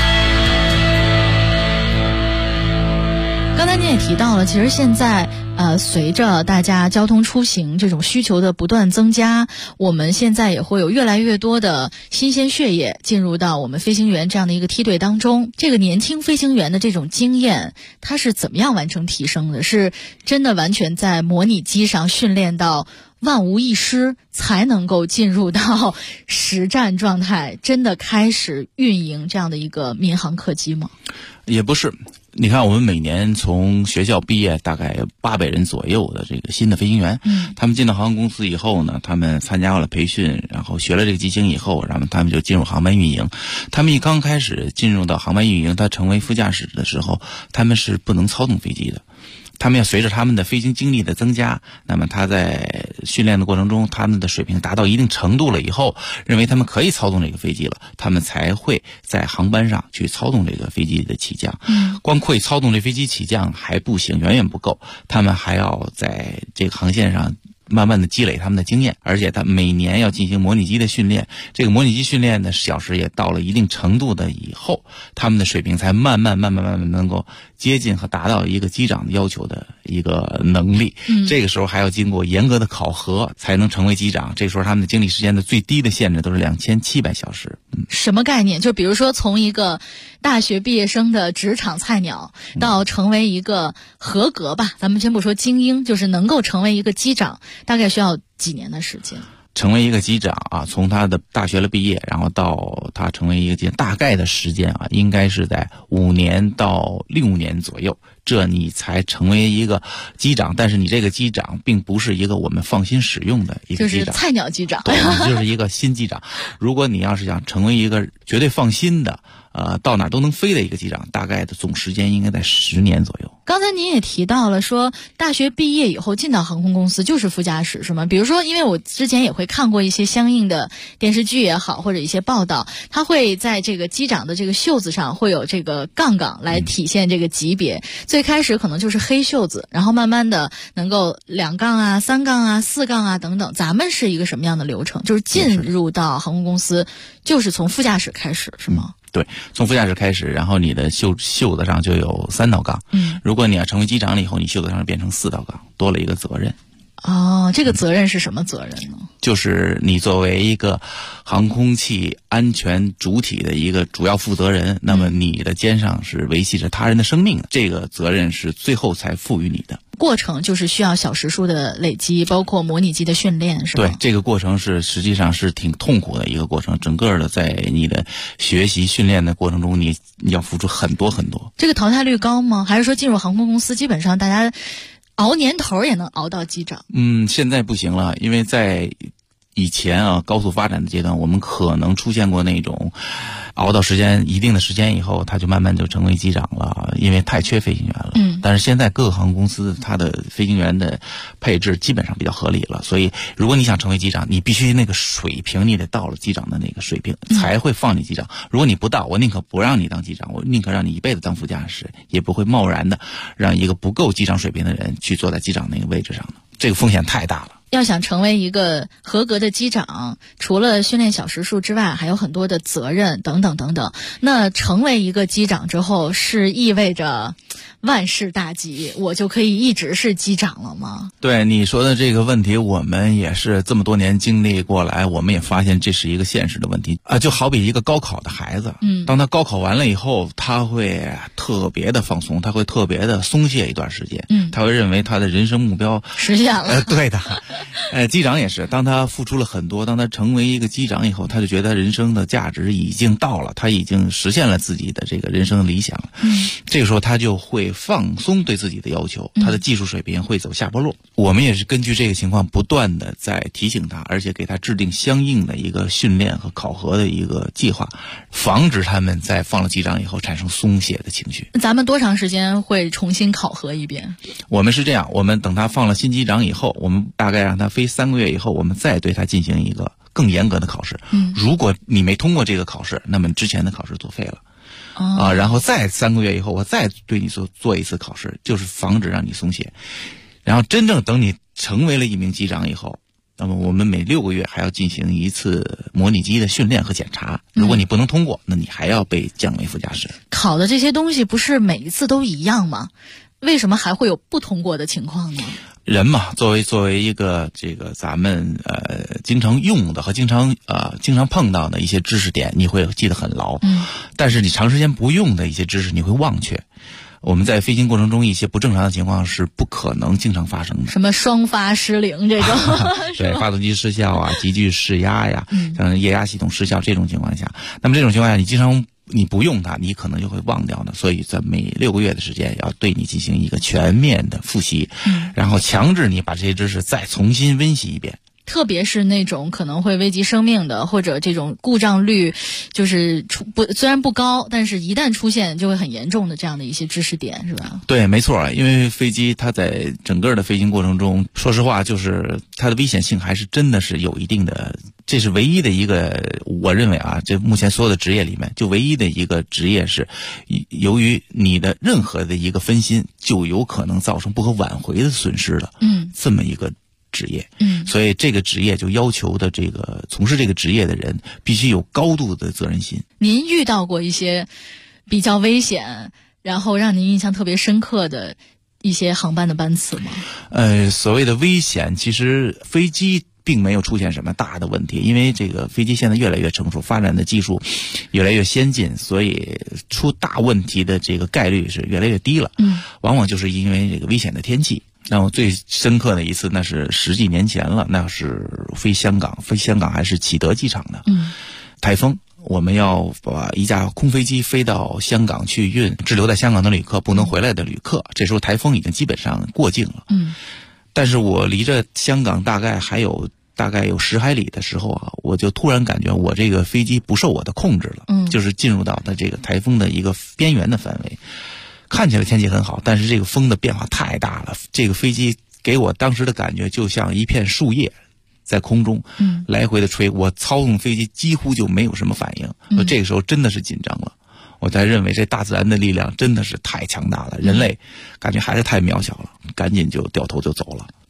刚才您也提到了，其实现在随着大家交通出行这种需求的不断增加，我们现在也会有越来越多的新鲜血液进入到我们飞行员这样的一个梯队当中。这个年轻飞行员的这种经验，他是怎么样完成提升的？是真的完全在模拟机上训练到万无一失，才能够进入到实战状态，真的开始运营这样的一个民航客机吗？ 也不是。你看，我们每年从学校毕业大概800人左右的这个新的飞行员，他们进到航空公司以后呢，他们参加了培训，然后学了这个机型以后，然后他们就进入航班运营。他们一刚开始进入到航班运营，他成为副驾驶的时候，他们是不能操纵飞机的。他们要随着他们的飞行经历的增加，那么他在训练的过程中，他们的水平达到一定程度了以后，认为他们可以操纵这个飞机了，他们才会在航班上去操纵这个飞机的起降。光会操纵这飞机起降还不行，远远不够，他们还要在这个航线上慢慢的积累他们的经验，而且他每年要进行模拟机的训练。这个模拟机训练的小时也到了一定程度的以后，他们的水平才慢慢能够接近和达到一个机长的要求的一个能力。这个时候还要经过严格的考核才能成为机长。这时候他们的经历时间的最低的限制都是2700小时。 什么概念？就比如说从一个大学毕业生的职场菜鸟到成为一个合格吧，咱们先不说精英，就是能够成为一个机长，大概需要几年的时间？ 成为一个机长啊，从他的大学了毕业，然后到他成为一个机长，大概的时间啊，应该是在5年到6年左右，这你才成为一个机长。但是你这个机长并不是一个我们放心使用的一个机长， 就是菜鸟机长， 对，你就是一个新机长。如果你要是想成为一个绝对放心的到哪都能飞的一个机长，大概的总时间应该在10年左右。 刚才您也提到了说，大学毕业以后进到航空公司就是副驾驶，是吗？比如说，因为我之前也会看过一些相应的电视剧也好，或者一些报道，他会在这个机长的这个袖子上会有这个杠杠来体现这个级别。最开始可能就是黑袖子，然后慢慢的能够2杠啊、3杠啊、4杠啊等等。咱们是一个什么样的流程？就是进入到航空公司，就是从副驾驶开始，是吗？ 对，从副驾驶开始，然后你的袖子上就有3道杠。如果你要成为机长了以后，你袖子上变成4道杠，多了一个责任。 哦，这个责任是什么责任呢？ 就是你作为一个航空器安全主体的一个主要负责人，那么你的肩上是维系着他人的生命的，这个责任是最后才赋予你的。 过程就是需要小时数的累积，包括模拟机的训练，是吧？ 对，这个过程实际上是挺痛苦的一个过程，整个的在你的学习训练的过程中，你要付出很多很多。 这个淘汰率高吗？还是说进入航空公司基本上大家熬年头也能熬到机长？ 现在不行了，因为在以前高速发展的阶段，我们可能出现过那种熬到一定的时间以后，他就慢慢就成为机长了，因为太缺飞行员了。但是现在各个航空公司它的飞行员的配置基本上比较合理了，所以如果你想成为机长，你必须那个水平你得到了机长的那个水平，才会放你机长。如果你不到，我宁可不让你当机长，我宁可让你一辈子当副驾驶，也不会贸然的让一个不够机长水平的人去坐在机长那个位置上的，这个风险太大了。 要想成为一个合格的机长，除了训练小时数之外，还有很多的责任等等等等。那成为一个机长之后，是意味着万事大吉，我就可以一直是机长了吗？ 对你说的这个问题，我们也是这么多年经历过来，我们也发现这是一个现实的问题就好比一个高考的孩子，当他高考完了以后，他会特别的放松，他会特别的松懈一段时间，他会认为他的人生目标实现了。 对的。机长也是，当他付出了很多，当他成为一个机长以后，他就觉得人生的价值已经到了，他已经实现了自己的这个人生的理想了。这个时候他就会放松对自己的要求，他的技术水平会走下坡路。我们也是根据这个情况不断的在提醒他，而且给他制定相应的一个训练和考核的一个计划，防止他们在放了机长以后产生松懈的情绪。 咱们多长时间会重新考核一遍？ 我们是这样，我们等他放了新机长以后，我们大概让他飞3个月以后，我们再对他进行一个更严格的考试。如果你没通过这个考试，那么之前的考试作废了。然后再3个月以后，我再对你做一次考试，就是防止让你松懈。然后真正等你成为了一名机长以后，那么我们每6个月还要进行一次模拟机的训练和检查。如果你不能通过，那你还要被降为副驾驶。 考的这些东西不是每一次都一样吗？为什么还会有不通过的情况呢？ 人嘛，作为一个咱们经常用的和经常碰到的一些知识点，你会记得很牢。但是你长时间不用的一些知识，你会忘却。我们在飞行过程中一些不正常的情况是不可能经常发生的， 什么双发失灵这种对，发动机失效急剧失压呀，像液压系统失效这种情况下，那么这种情况下你不用它，你可能就会忘掉的。所以在每6个月的时间要对你进行一个全面的复习，然后强制你把这些知识再重新温习一遍。 特别是那种可能会危及生命的，或者这种故障率就是虽然不高，但是一旦出现就会很严重的这样的一些知识点，是吧？ 对，没错。因为飞机它在整个的飞行过程中，说实话就是它的危险性还是真的是有一定的，这是唯一的一个，我认为这目前所有的职业里面就唯一的一个职业是由于你的任何的一个分心就有可能造成不可挽回的损失的这么一个职业。所以这个职业就要求的这个从事这个职业的人必须有高度的责任心。 您遇到过一些比较危险然后让您印象特别深刻的一些航班的班次吗？ 所谓的危险，其实飞机并没有出现什么大的问题，因为这个飞机现在越来越成熟，发展的技术越来越先进，所以出大问题的这个概率是越来越低了。往往就是因为这个危险的天气。那我最深刻的一次，那是10几年前了，那是飞香港还是启德机场的台风，我们要把一架空飞机飞到香港去运滞留在香港的旅客不能回来的旅客，这时候台风已经基本上过境了。但是我离着香港大概有10海里的时候我就突然感觉我这个飞机不受我的控制了，就是进入到的这个台风的一个边缘的范围。看起来天气很好，但是这个风的变化太大了，这个飞机给我当时的感觉就像一片树叶在空中来回的吹，我操纵飞机几乎就没有什么反应。这个时候真的是紧张了，我才认为这大自然的力量真的是太强大了，人类感觉还是太渺小了，赶紧就掉头就走了。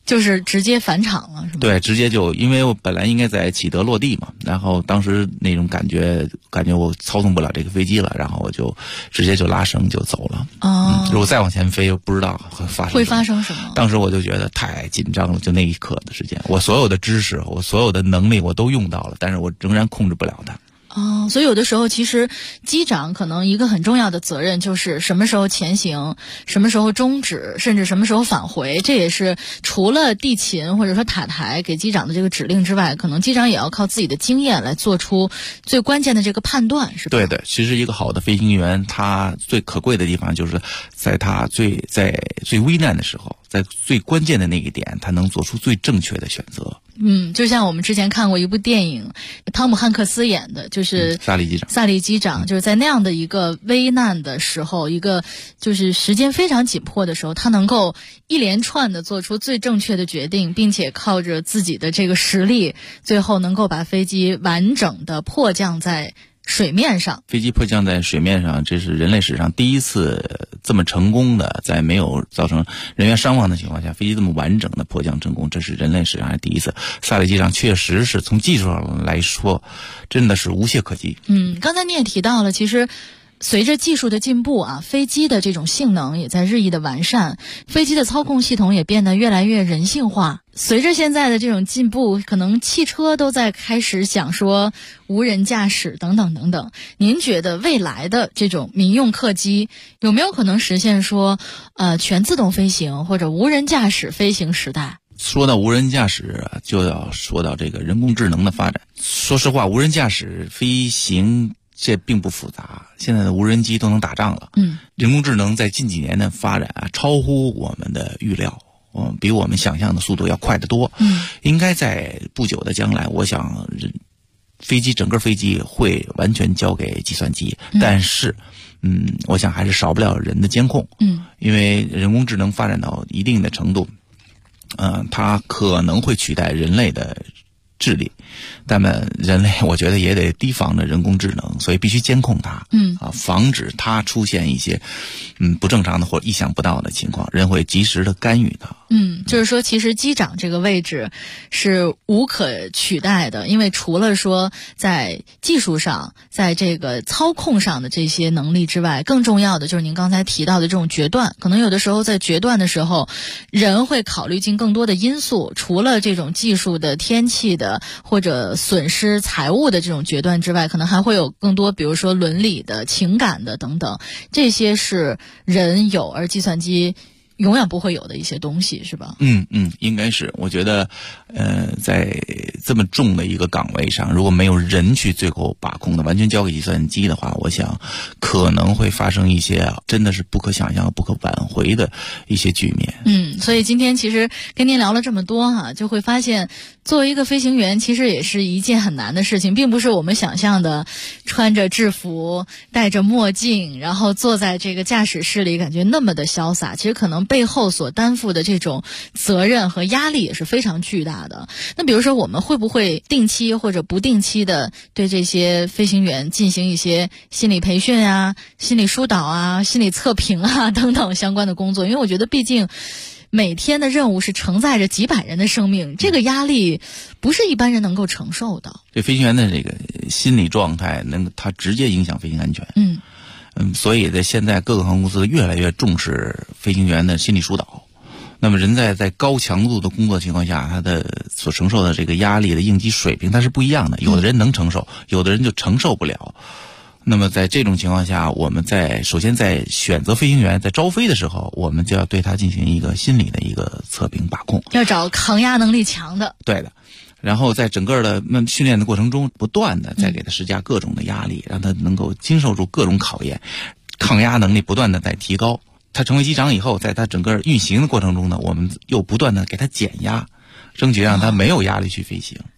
就是直接返场了，是吗？ 对，直接就因为我本来应该在启德落地嘛，然后当时那种感觉我操纵不了这个飞机了，然后我就直接就拉绳就走了。如果再往前飞，不知道会发生什么。当时我就觉得太紧张了，就那一刻的时间，我所有的知识，我所有的能力我都用到了，但是我仍然控制不了它。 所以有的时候其实机长可能一个很重要的责任就是什么时候前行，什么时候终止，甚至什么时候返回，这也是除了地勤或者说塔台给机长的这个指令之外，可能机长也要靠自己的经验来做出最关键的这个判断，是吧？ 对，其实一个好的飞行员他最可贵的地方就是在他最危难的时候，在最关键的那个点，他能做出最正确的选择。 就像我们之前看过一部电影，汤姆汉克斯演的，就是萨利机长，就是在那样的一个危难的时候，一个就是时间非常紧迫的时候，他能够一连串的做出最正确的决定，并且靠着自己的这个实力，最后能够把飞机完整的迫降在水面上。 飞机迫降在水面上，这是人类史上第一次这么成功的，在没有造成人员伤亡的情况下，飞机这么完整的迫降成功，这是人类史上第一次。萨利机长确实是从技术上来说，真的是无懈可击。 刚才你也提到了，其实随着技术的进步啊，飞机的这种性能也在日益的完善，飞机的操控系统也变得越来越人性化。随着现在的这种进步，可能汽车都在开始想说无人驾驶等等等等。您觉得未来的这种民用客机有没有可能实现说全自动飞行或者无人驾驶飞行时代？ 说到无人驾驶，就要说到这个人工智能的发展。说实话，无人驾驶飞行这并不复杂，现在的无人机都能打仗了。人工智能在近几年的发展超乎我们的预料，比我们想象的速度要快得多。应该在不久的将来，我想整个飞机会完全交给计算机，但是我想还是少不了人的监控。因为人工智能发展到一定的程度，它可能会取代人类的智力，但人类我觉得也得提防着人工智能，所以必须监控它，防止它出现一些不正常的或意想不到的情况，人会及时的干预它。 就是说其实机长这个位置是无可取代的，因为除了说在技术上，在这个操控上的这些能力之外，更重要的就是您刚才提到的这种决断。可能有的时候在决断的时候，人会考虑进更多的因素，除了这种技术的、天气的或者损失财务的这种决断之外，可能还会有更多比如说伦理的、情感的等等，这些是人有而计算机永远不会有的一些东西，是吧？ 应该是。我觉得在这么重的一个岗位上，如果没有人去最后把控的，完全交给计算机的话，我想可能会发生一些真的是不可想象、不可挽回的一些局面。 所以今天其实跟您聊了这么多就会发现作为一个飞行员其实也是一件很难的事情，并不是我们想象的穿着制服、戴着墨镜，然后坐在这个驾驶室里感觉那么的潇洒，其实可能背后所担负的这种责任和压力也是非常巨大的。那比如说我们会不会定期或者不定期的对这些飞行员进行一些心理培训啊、心理疏导啊、心理测评啊等等相关的工作？因为我觉得毕竟每天的任务是承载着几百人的生命，这个压力不是一般人能够承受的。 对飞行员的这个心理状态它直接影响飞行安全。所以在现在各个航空公司越来越重视飞行员的心理疏导。那么人在高强度的工作情况下，他的所承受的这个压力的应激水平它是不一样的，有的人能承受，有的人就承受不了。那么在这种情况下，我们首先在选择飞行员，在招飞的时候，我们就要对他进行一个心理的一个测评把控， 要找抗压能力强的。 对的。然后在整个的训练的过程中，不断的再给他施加各种的压力，让他能够经受住各种考验，抗压能力不断的在提高。他成为机长以后，在他整个运行的过程中呢，我们又不断的给他减压，争取让他没有压力去飞行。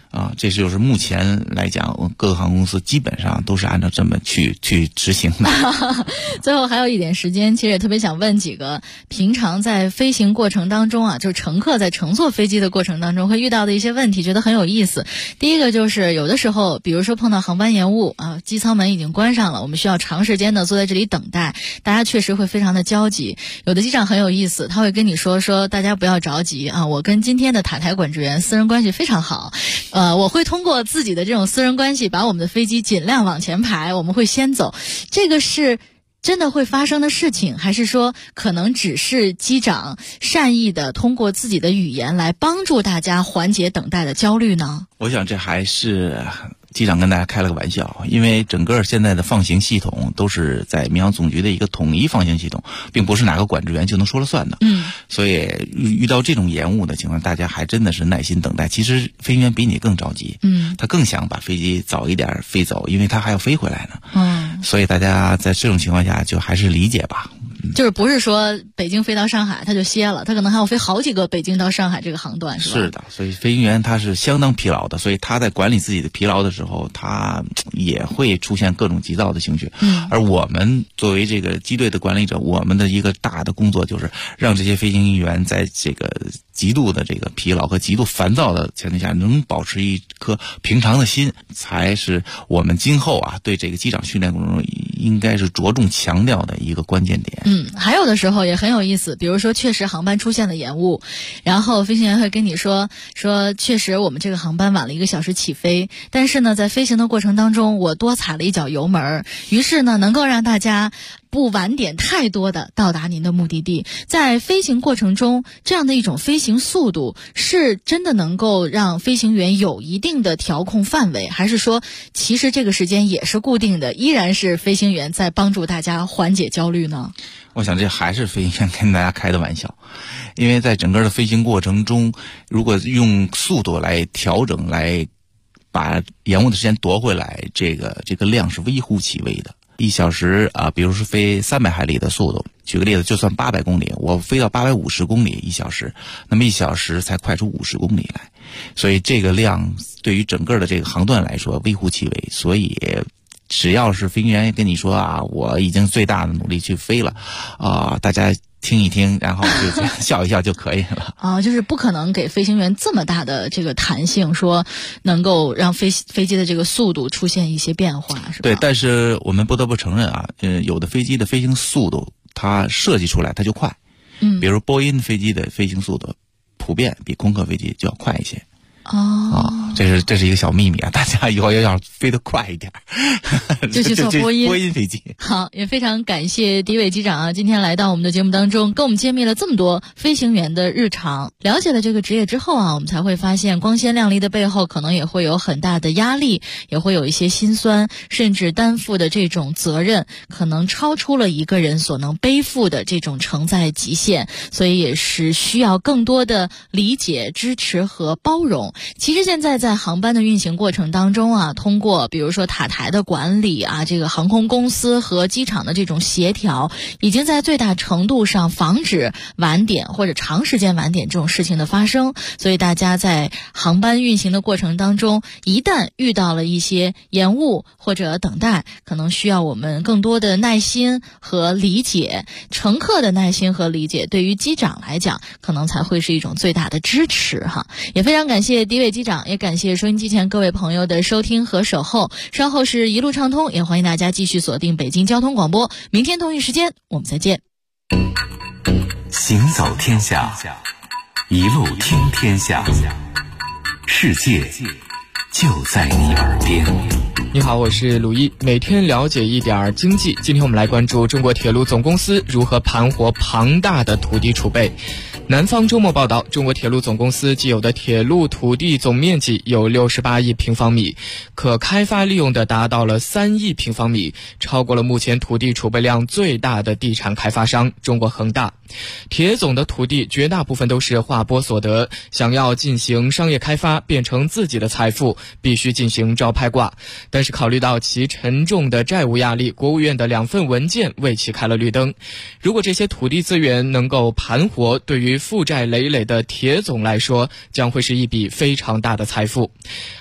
这就是目前来讲，各个航空公司基本上都是按照这么去执行的。 最后还有一点时间，其实也特别想问几个平常在飞行过程当中就是乘客在乘坐飞机的过程当中会遇到的一些问题，觉得很有意思。第一个就是有的时候，比如说碰到航班延误机舱门已经关上了，我们需要长时间的坐在这里等待，大家确实会非常的焦急。有的机长很有意思，他会跟你说大家不要着急我跟今天的塔台管制员私人关系非常好，我会通过自己的这种私人关系把我们的飞机尽量往前排，我们会先走。这个是真的会发生的事情，还是说可能只是机长善意的通过自己的语言来帮助大家缓解等待的焦虑呢？ 我想这还是机长跟大家开了个玩笑，因为整个现在的放行系统都是在民航总局的一个统一放行系统，并不是哪个管制员就能说了算的。所以遇到这种延误的情况，大家还真的是耐心等待。其实飞行员比你更着急，他更想把飞机早一点飞走，因为他还要飞回来呢。所以大家在这种情况下就还是理解吧。 就是不是说北京飞到上海他就歇了，他可能还要飞好几个北京到上海这个航段，是吧？ 是的，所以飞行员他是相当疲劳的，所以他在管理自己的疲劳的时候，他也会出现各种急躁的情绪。而我们作为这个机队的管理者，我们的一个大的工作就是让这些飞行员在这个极度的这个疲劳和极度烦躁的前提下，能保持一颗平常的心，才是我们今后对这个机长训练过程中应该是着重强调的一个关键点。 还有的时候也很有意思，比如说确实航班出现了延误，然后飞行员会跟你说确实我们这个航班晚了1个小时起飞，但是呢在飞行的过程当中我多踩了一脚油门，于是呢能够让大家不晚点太多的到达您的目的地。在飞行过程中，这样的一种飞行速度是真的能够让飞行员有一定的调控范围，还是说其实这个时间也是固定的，依然是飞行员在帮助大家缓解焦虑呢？ 我想这还是飞行员跟大家开的玩笑，因为在整个的飞行过程中，如果用速度来调整，来把延误的时间夺回来，这个量是微乎其微的。1小时比如说飞300海里的速度，举个例子，就算800公里，我飞到850公里1小时，那么1小时才快出50公里来，所以这个量对于整个的这个航段来说微乎其微。所以只要是飞行员跟你说我已经最大的努力去飞了大家听一听，然后就笑一笑就可以了。 就是不可能给飞行员这么大的这个弹性，说能够让飞机的这个速度出现一些变化，是吧？ 对，但是我们不得不承认有的飞机的飞行速度它设计出来它就快，比如波音飞机的飞行速度普遍比空客飞机就要快一些。这是一个小秘密大家以后要飞得快一点， 就去坐波音飞机。 好，也非常感谢狄伟机长今天来到我们的节目当中，跟我们揭秘了这么多飞行员的日常。了解了这个职业之后我们才会发现光鲜亮丽的背后可能也会有很大的压力，也会有一些辛酸，甚至担负的这种责任可能超出了一个人所能背负的这种承载极限，所以也是需要更多的理解、支持和包容。其实现在在航班的运行过程当中通过比如说塔台的管理这个航空公司和机场的这种协调，已经在最大程度上防止晚点或者长时间晚点这种事情的发生。所以大家在航班运行的过程当中，一旦遇到了一些延误或者等待，可能需要我们更多的耐心和理解。乘客的耐心和理解对于机长来讲可能才会是一种最大的支持也非常感谢狄伟机长，也感谢收音机前各位朋友的收听和守候。稍后是一路畅通，也欢迎大家继续锁定北京交通广播，明天同一时间我们再见。 行走天下，一路听天下，世界就在你耳边。 你好，我是鲁一，每天了解一点经济。今天我们来关注中国铁路总公司如何盘活庞大的土地储备。南方周末报道，中国铁路总公司既有的铁路土地总面积有68亿平方米，可开发利用的达到了3亿平方米，超过了目前土地储备量最大的地产开发商中国恒大。铁总的土地绝大部分都是划拨所得，想要进行商业开发变成自己的财富，必须进行招拍挂。但是考虑到其沉重的债务压力，国务院的2份文件为其开了绿灯。如果这些土地资源能够盘活，对于负债累累的铁总来说，将会是一笔非常大的财富。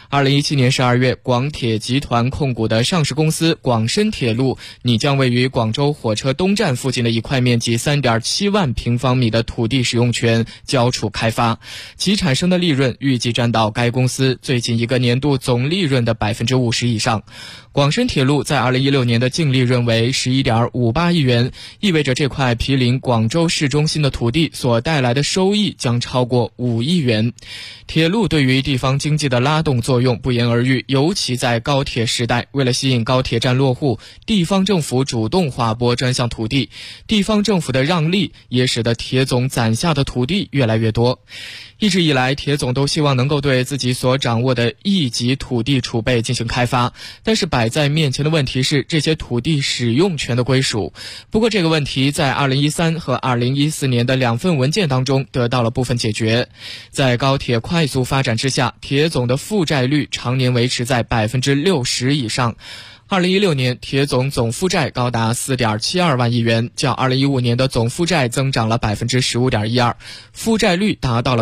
2017年12月，广铁集团控股的上市公司广深铁路拟将位于广州火车东站附近的一块面积 3.7 万平方米的土地使用权交出开发，其产生的利润预计占到该公司最近一个年度总利润的 50% 以上。广深铁路在2016年的净利润为 11.58 亿元，意味着这块毗邻广州市中心的土地所带来的收益将超过5亿元。铁路对于地方经济的拉动作用不言而喻，尤其在高铁时代，为了吸引高铁站落户，地方政府主动划拨专项土地，地方政府的让利也使得铁总攒下的土地越来越多。一直以来，铁总都希望能够对自己所掌握的一级土地储备进行开发，但是摆在面前的问题是这些土地使用权的归属。不过这个问题在2013和2014年的2份文件当中得到了部分解决。在高铁快速发展之下，铁总的负债率常年维持在 60% 以上。2016年，铁总总负债高达 4.72 万亿元，较2015年的总负债增长了 15.12%， 负债率达到了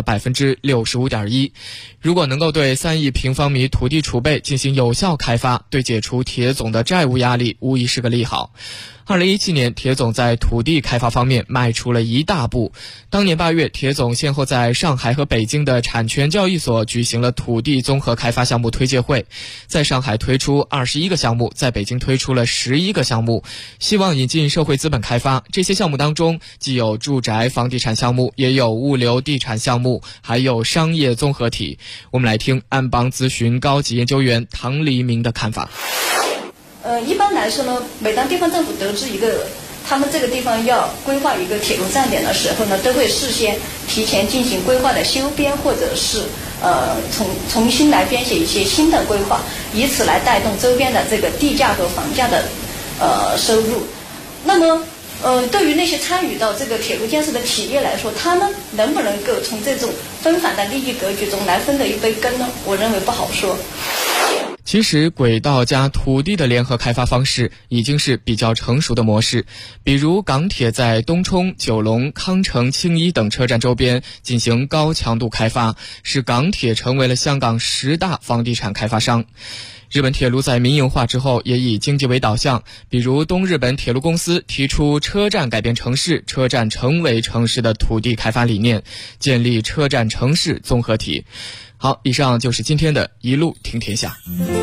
65.1%。如果能够对3亿平方米土地储备进行有效开发，对解除铁总的债务压力无疑是个利好。2017年，铁总在土地开发方面迈出了一大步。当年8月，铁总先后在上海和北京的产权交易所举行了土地综合开发项目推介会，在上海推出21个项目，在北京推出了11个项目，希望引进社会资本开发。这些项目当中，既有住宅房地产项目，也有物流地产项目，还有商业综合体。我们来听安邦咨询高级研究员唐黎明的看法。 一般来说呢，每当地方政府得知他们这个地方要规划一个铁路站点的时候呢，都会事先提前进行规划的修编，或者是重新来编写一些新的规划，以此来带动周边的这个地价和房价的收入。那么对于那些参与到这个铁路建设的企业来说，他们能不能够从这种纷繁的利益格局中来分得一杯羹呢？我认为不好说。 其实轨道加土地的联合开发方式已经是比较成熟的模式，比如港铁在东冲、九龙、康城、青衣等车站周边进行高强度开发，使港铁成为了香港10大房地产开发商。日本铁路在民营化之后也以经济为导向，比如东日本铁路公司提出车站改变城市、车站成为城市的土地开发理念，建立车站城市综合体。好，以上就是今天的一路听天下。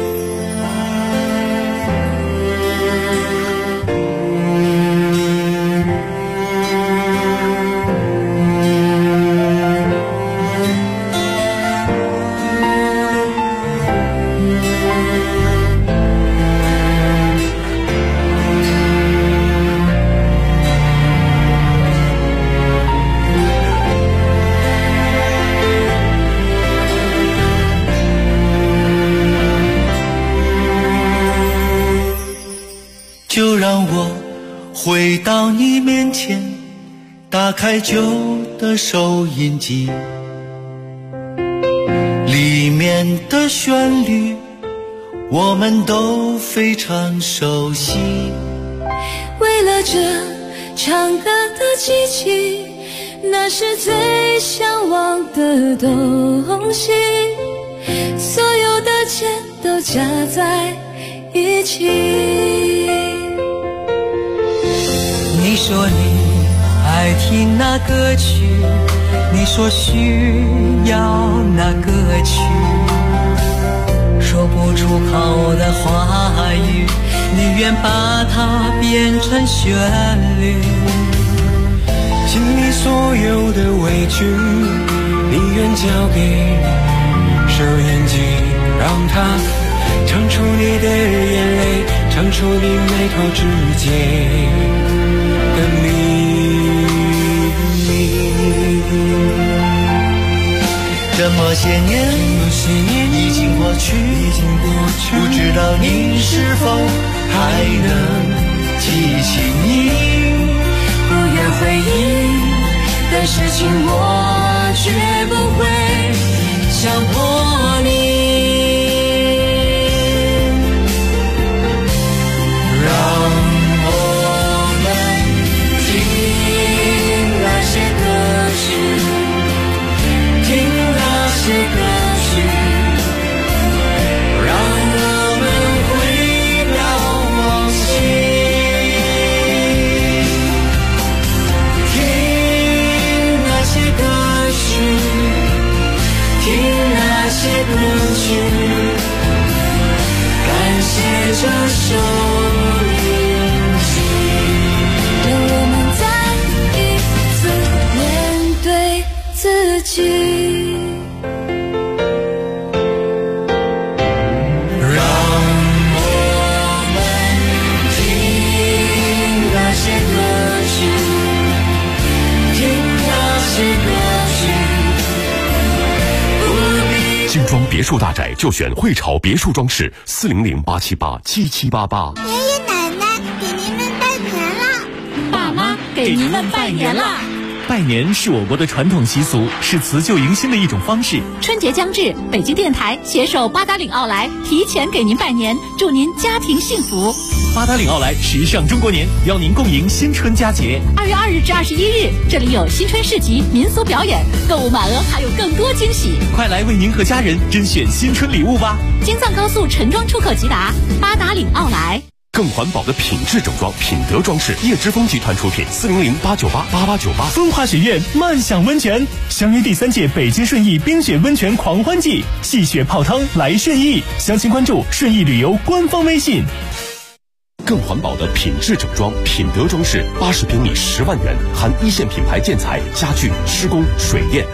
就让我回到你面前，打开旧的收音机，里面的旋律我们都非常熟悉。 为了这长大的记忆，那是最向往的东西，所有的茧都夹在一起。 你说你爱听那歌曲，你说需要那歌曲，说不出口的话语，你愿把它变成旋律。心里所有的委屈，你愿交给收音机，让它唱出你的眼泪，唱出你眉头之间的秘密。这么些年已经过去，不知道你是否还能记起你。 不愿回忆的事情，我绝不会强迫你。 歌曲，感谢这首灵曲， 让我们再一次面对自己。 精装别墅大宅就选汇潮别墅装饰，400-878-7788。 爷爷奶奶给您们拜年啦！ 爸妈给您们拜年啦！ 拜年是我国的传统习俗，是辞旧迎新的一种方式。 春节将至，北京电台携手八达岭奥莱提前给您拜年，祝您家庭幸福。 八达岭奥莱时尚中国年，邀您共迎新春佳节。 2月2日至21日，这里有新春市集、民俗表演，购物满额还有更多惊喜。 快来为您和家人甄选新春礼物吧！ 京藏高速陈庄出口即达，八达岭奥莱。 更环保的品质整装，品德装饰，叶之峰集团出品，400-898-8898。 风华雪苑漫享温泉，相约第3届北京顺义冰雪温泉狂欢季，戏雪泡汤来顺义，详情关注顺义旅游官方微信。 更环保的品质整装，品德装饰，80平米10万元，含1线品牌建材、家具、施工、水电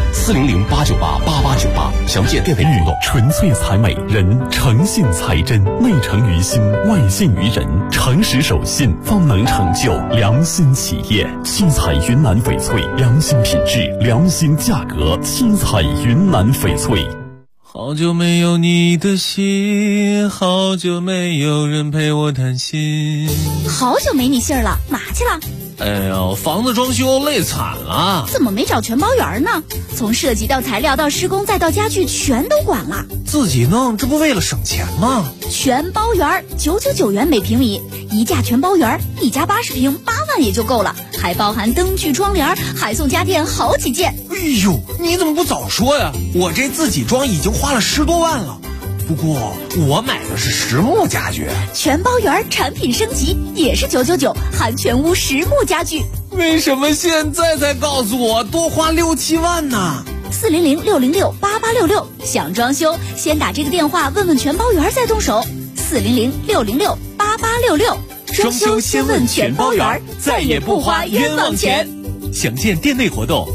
，400-898-8898。详见店内活动。 纯粹才美，人诚信才真，内诚于心，外信于人，诚实守信，方能成就良心企业。七彩云南翡翠，良心品质，良心价格。七彩云南翡翠。 好久没有你的信，好久没有人陪我谈心。 好久没你信儿了，哪去了？ 哎呀，房子装修累惨了。 怎么没找全包圆呢？从设计到材料到施工再到家具全都管了。 自己弄，这不为了省钱吗？ 全包圆999元每平米，一价全包圆，一家80平8万也就够了，还包含灯具窗帘，还送家电好几件。 哎呦，你怎么不早说呀？我这自己装已经花了10多万了。不过我买的是实木家具， 全包圆产品升级也是999，含全屋实木家具。 为什么现在才告诉我多花6、7万呢 ？400-606-8866，想装修先打这个电话问问全包圆再动手。400-606-8866， 装修先问全包圆，再也不花冤枉钱。详见店内活动。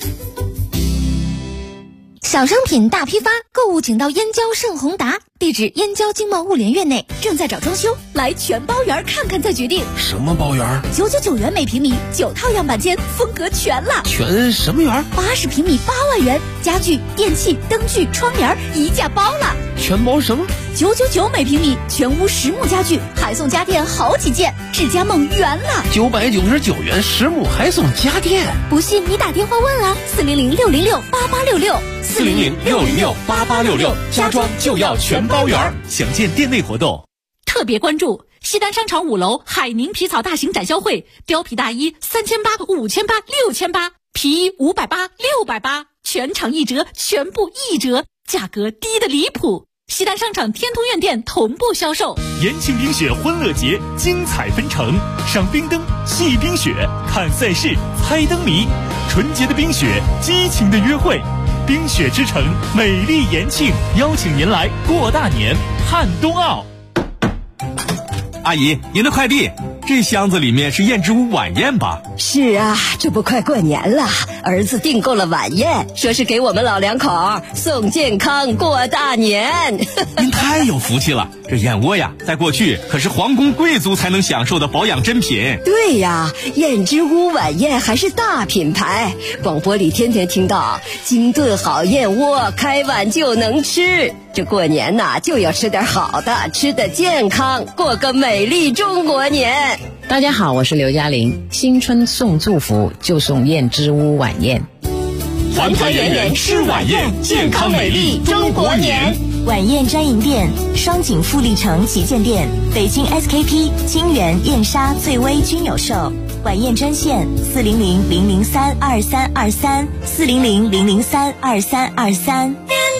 小商品大批发，购物请到燕郊盛宏达，地址燕郊经贸物联院内，正在找装修，来全包圆看看再决定。 什么包圆 ？999元每平米，9套样板间，风格全了。 全什么圆 ？80平米8万元，家具、电器、灯具、窗帘一价包了。 全包什么 ？999每平米，全屋实木家具，还送家电好几件，智家梦圆了。 999元实木还送家电， 不信你打电话问啊 ，400-606-8866，400-606-8866，家装就要全包圆。详见店内活动。 特别关注西单商场5楼海宁皮草大型展销会，貂皮大衣3800、5800、6800，皮衣580、680，全场1折，全部1折，价格低得离谱。西单商场天通苑店同步销售。 延庆冰雪欢乐节精彩纷呈，赏冰灯、戏冰雪、看赛事、猜灯谜，纯洁的冰雪，激情的约会。冰雪之城，美丽延庆，邀请您来过大年，看冬奥。 阿姨，您的快递，这箱子里面是燕之屋晚宴吧？ 是啊，这不快过年了，儿子订购了晚宴，说是给我们老两口送健康过大年。 您太有福气了，这燕窝呀，在过去可是皇宫贵族才能享受的保养珍品。 对呀，燕之屋晚宴还是大品牌，广播里天天听到精炖好燕窝，开碗就能吃。这过年呐，就要吃点好的，吃得健康，过个美丽中国年。 大家好，我是刘嘉玲。新春送祝福就送燕之屋晚宴， 团团圆圆吃晚宴，健康美丽中国年。 晚宴专营店：双井富力城旗舰店、北京 SKP、金源、燕莎、醉威均有售。晚宴专线400-003-2323，400-003-2323。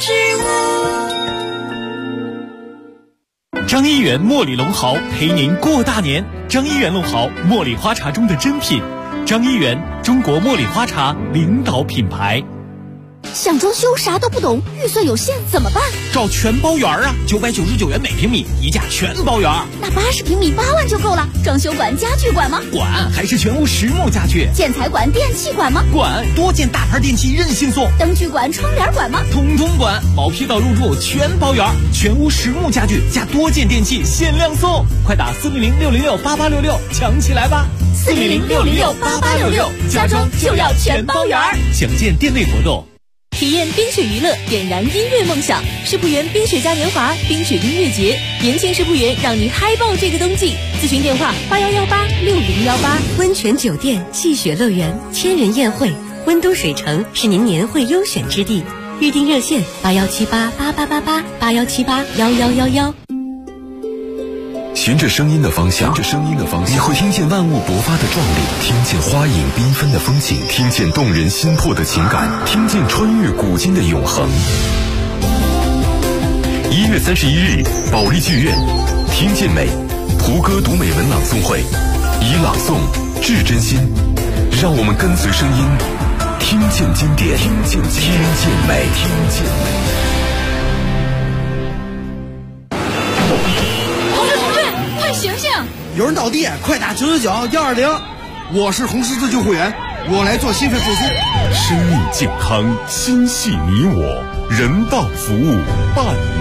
张一元茉莉龙豪陪您过大年。张一元龙豪，茉莉花茶中的珍品。张一元，中国茉莉花茶领导品牌。 想装修啥都不懂，预算有限怎么办？ 找全包园啊，999元每平米，一价全包园。 那80平米8万就够了。装修管、家具管吗？ 管，还是全屋实木家具。 建材管、电器管吗？ 管，多件大牌电器任性送。 灯具管、窗帘管吗？ 通通管，毛坯到入住全包园，全屋实木家具加多件电器限量送，快打400-606-8866抢起来吧 ！400-606-8866，家装就要全包园。 详见店内活动。 体验冰雪娱乐，点燃音乐梦想。世博园冰雪嘉年华、冰雪音乐节，年轻世博园让您嗨爆这个冬季。咨询电话81186018。 温泉酒店、戏雪乐园、千人宴会，温都水城是您年会优选之地。预订热线81788888，81781111。 循着声音的方向，你会听见万物勃发的壮丽，听见花影缤纷的风景，听见动人心魄的情感，听见穿越古今的永恒。1月31日，保利剧院，听见美，胡歌读美文朗诵会，以朗诵致真心，让我们跟随声音，听见经典，听见美，听见美。 醒醒！ 有人倒地，快打999-120。我是红十字救护员，我来做心肺复苏。 生命健康，心系你我，人道服务伴你。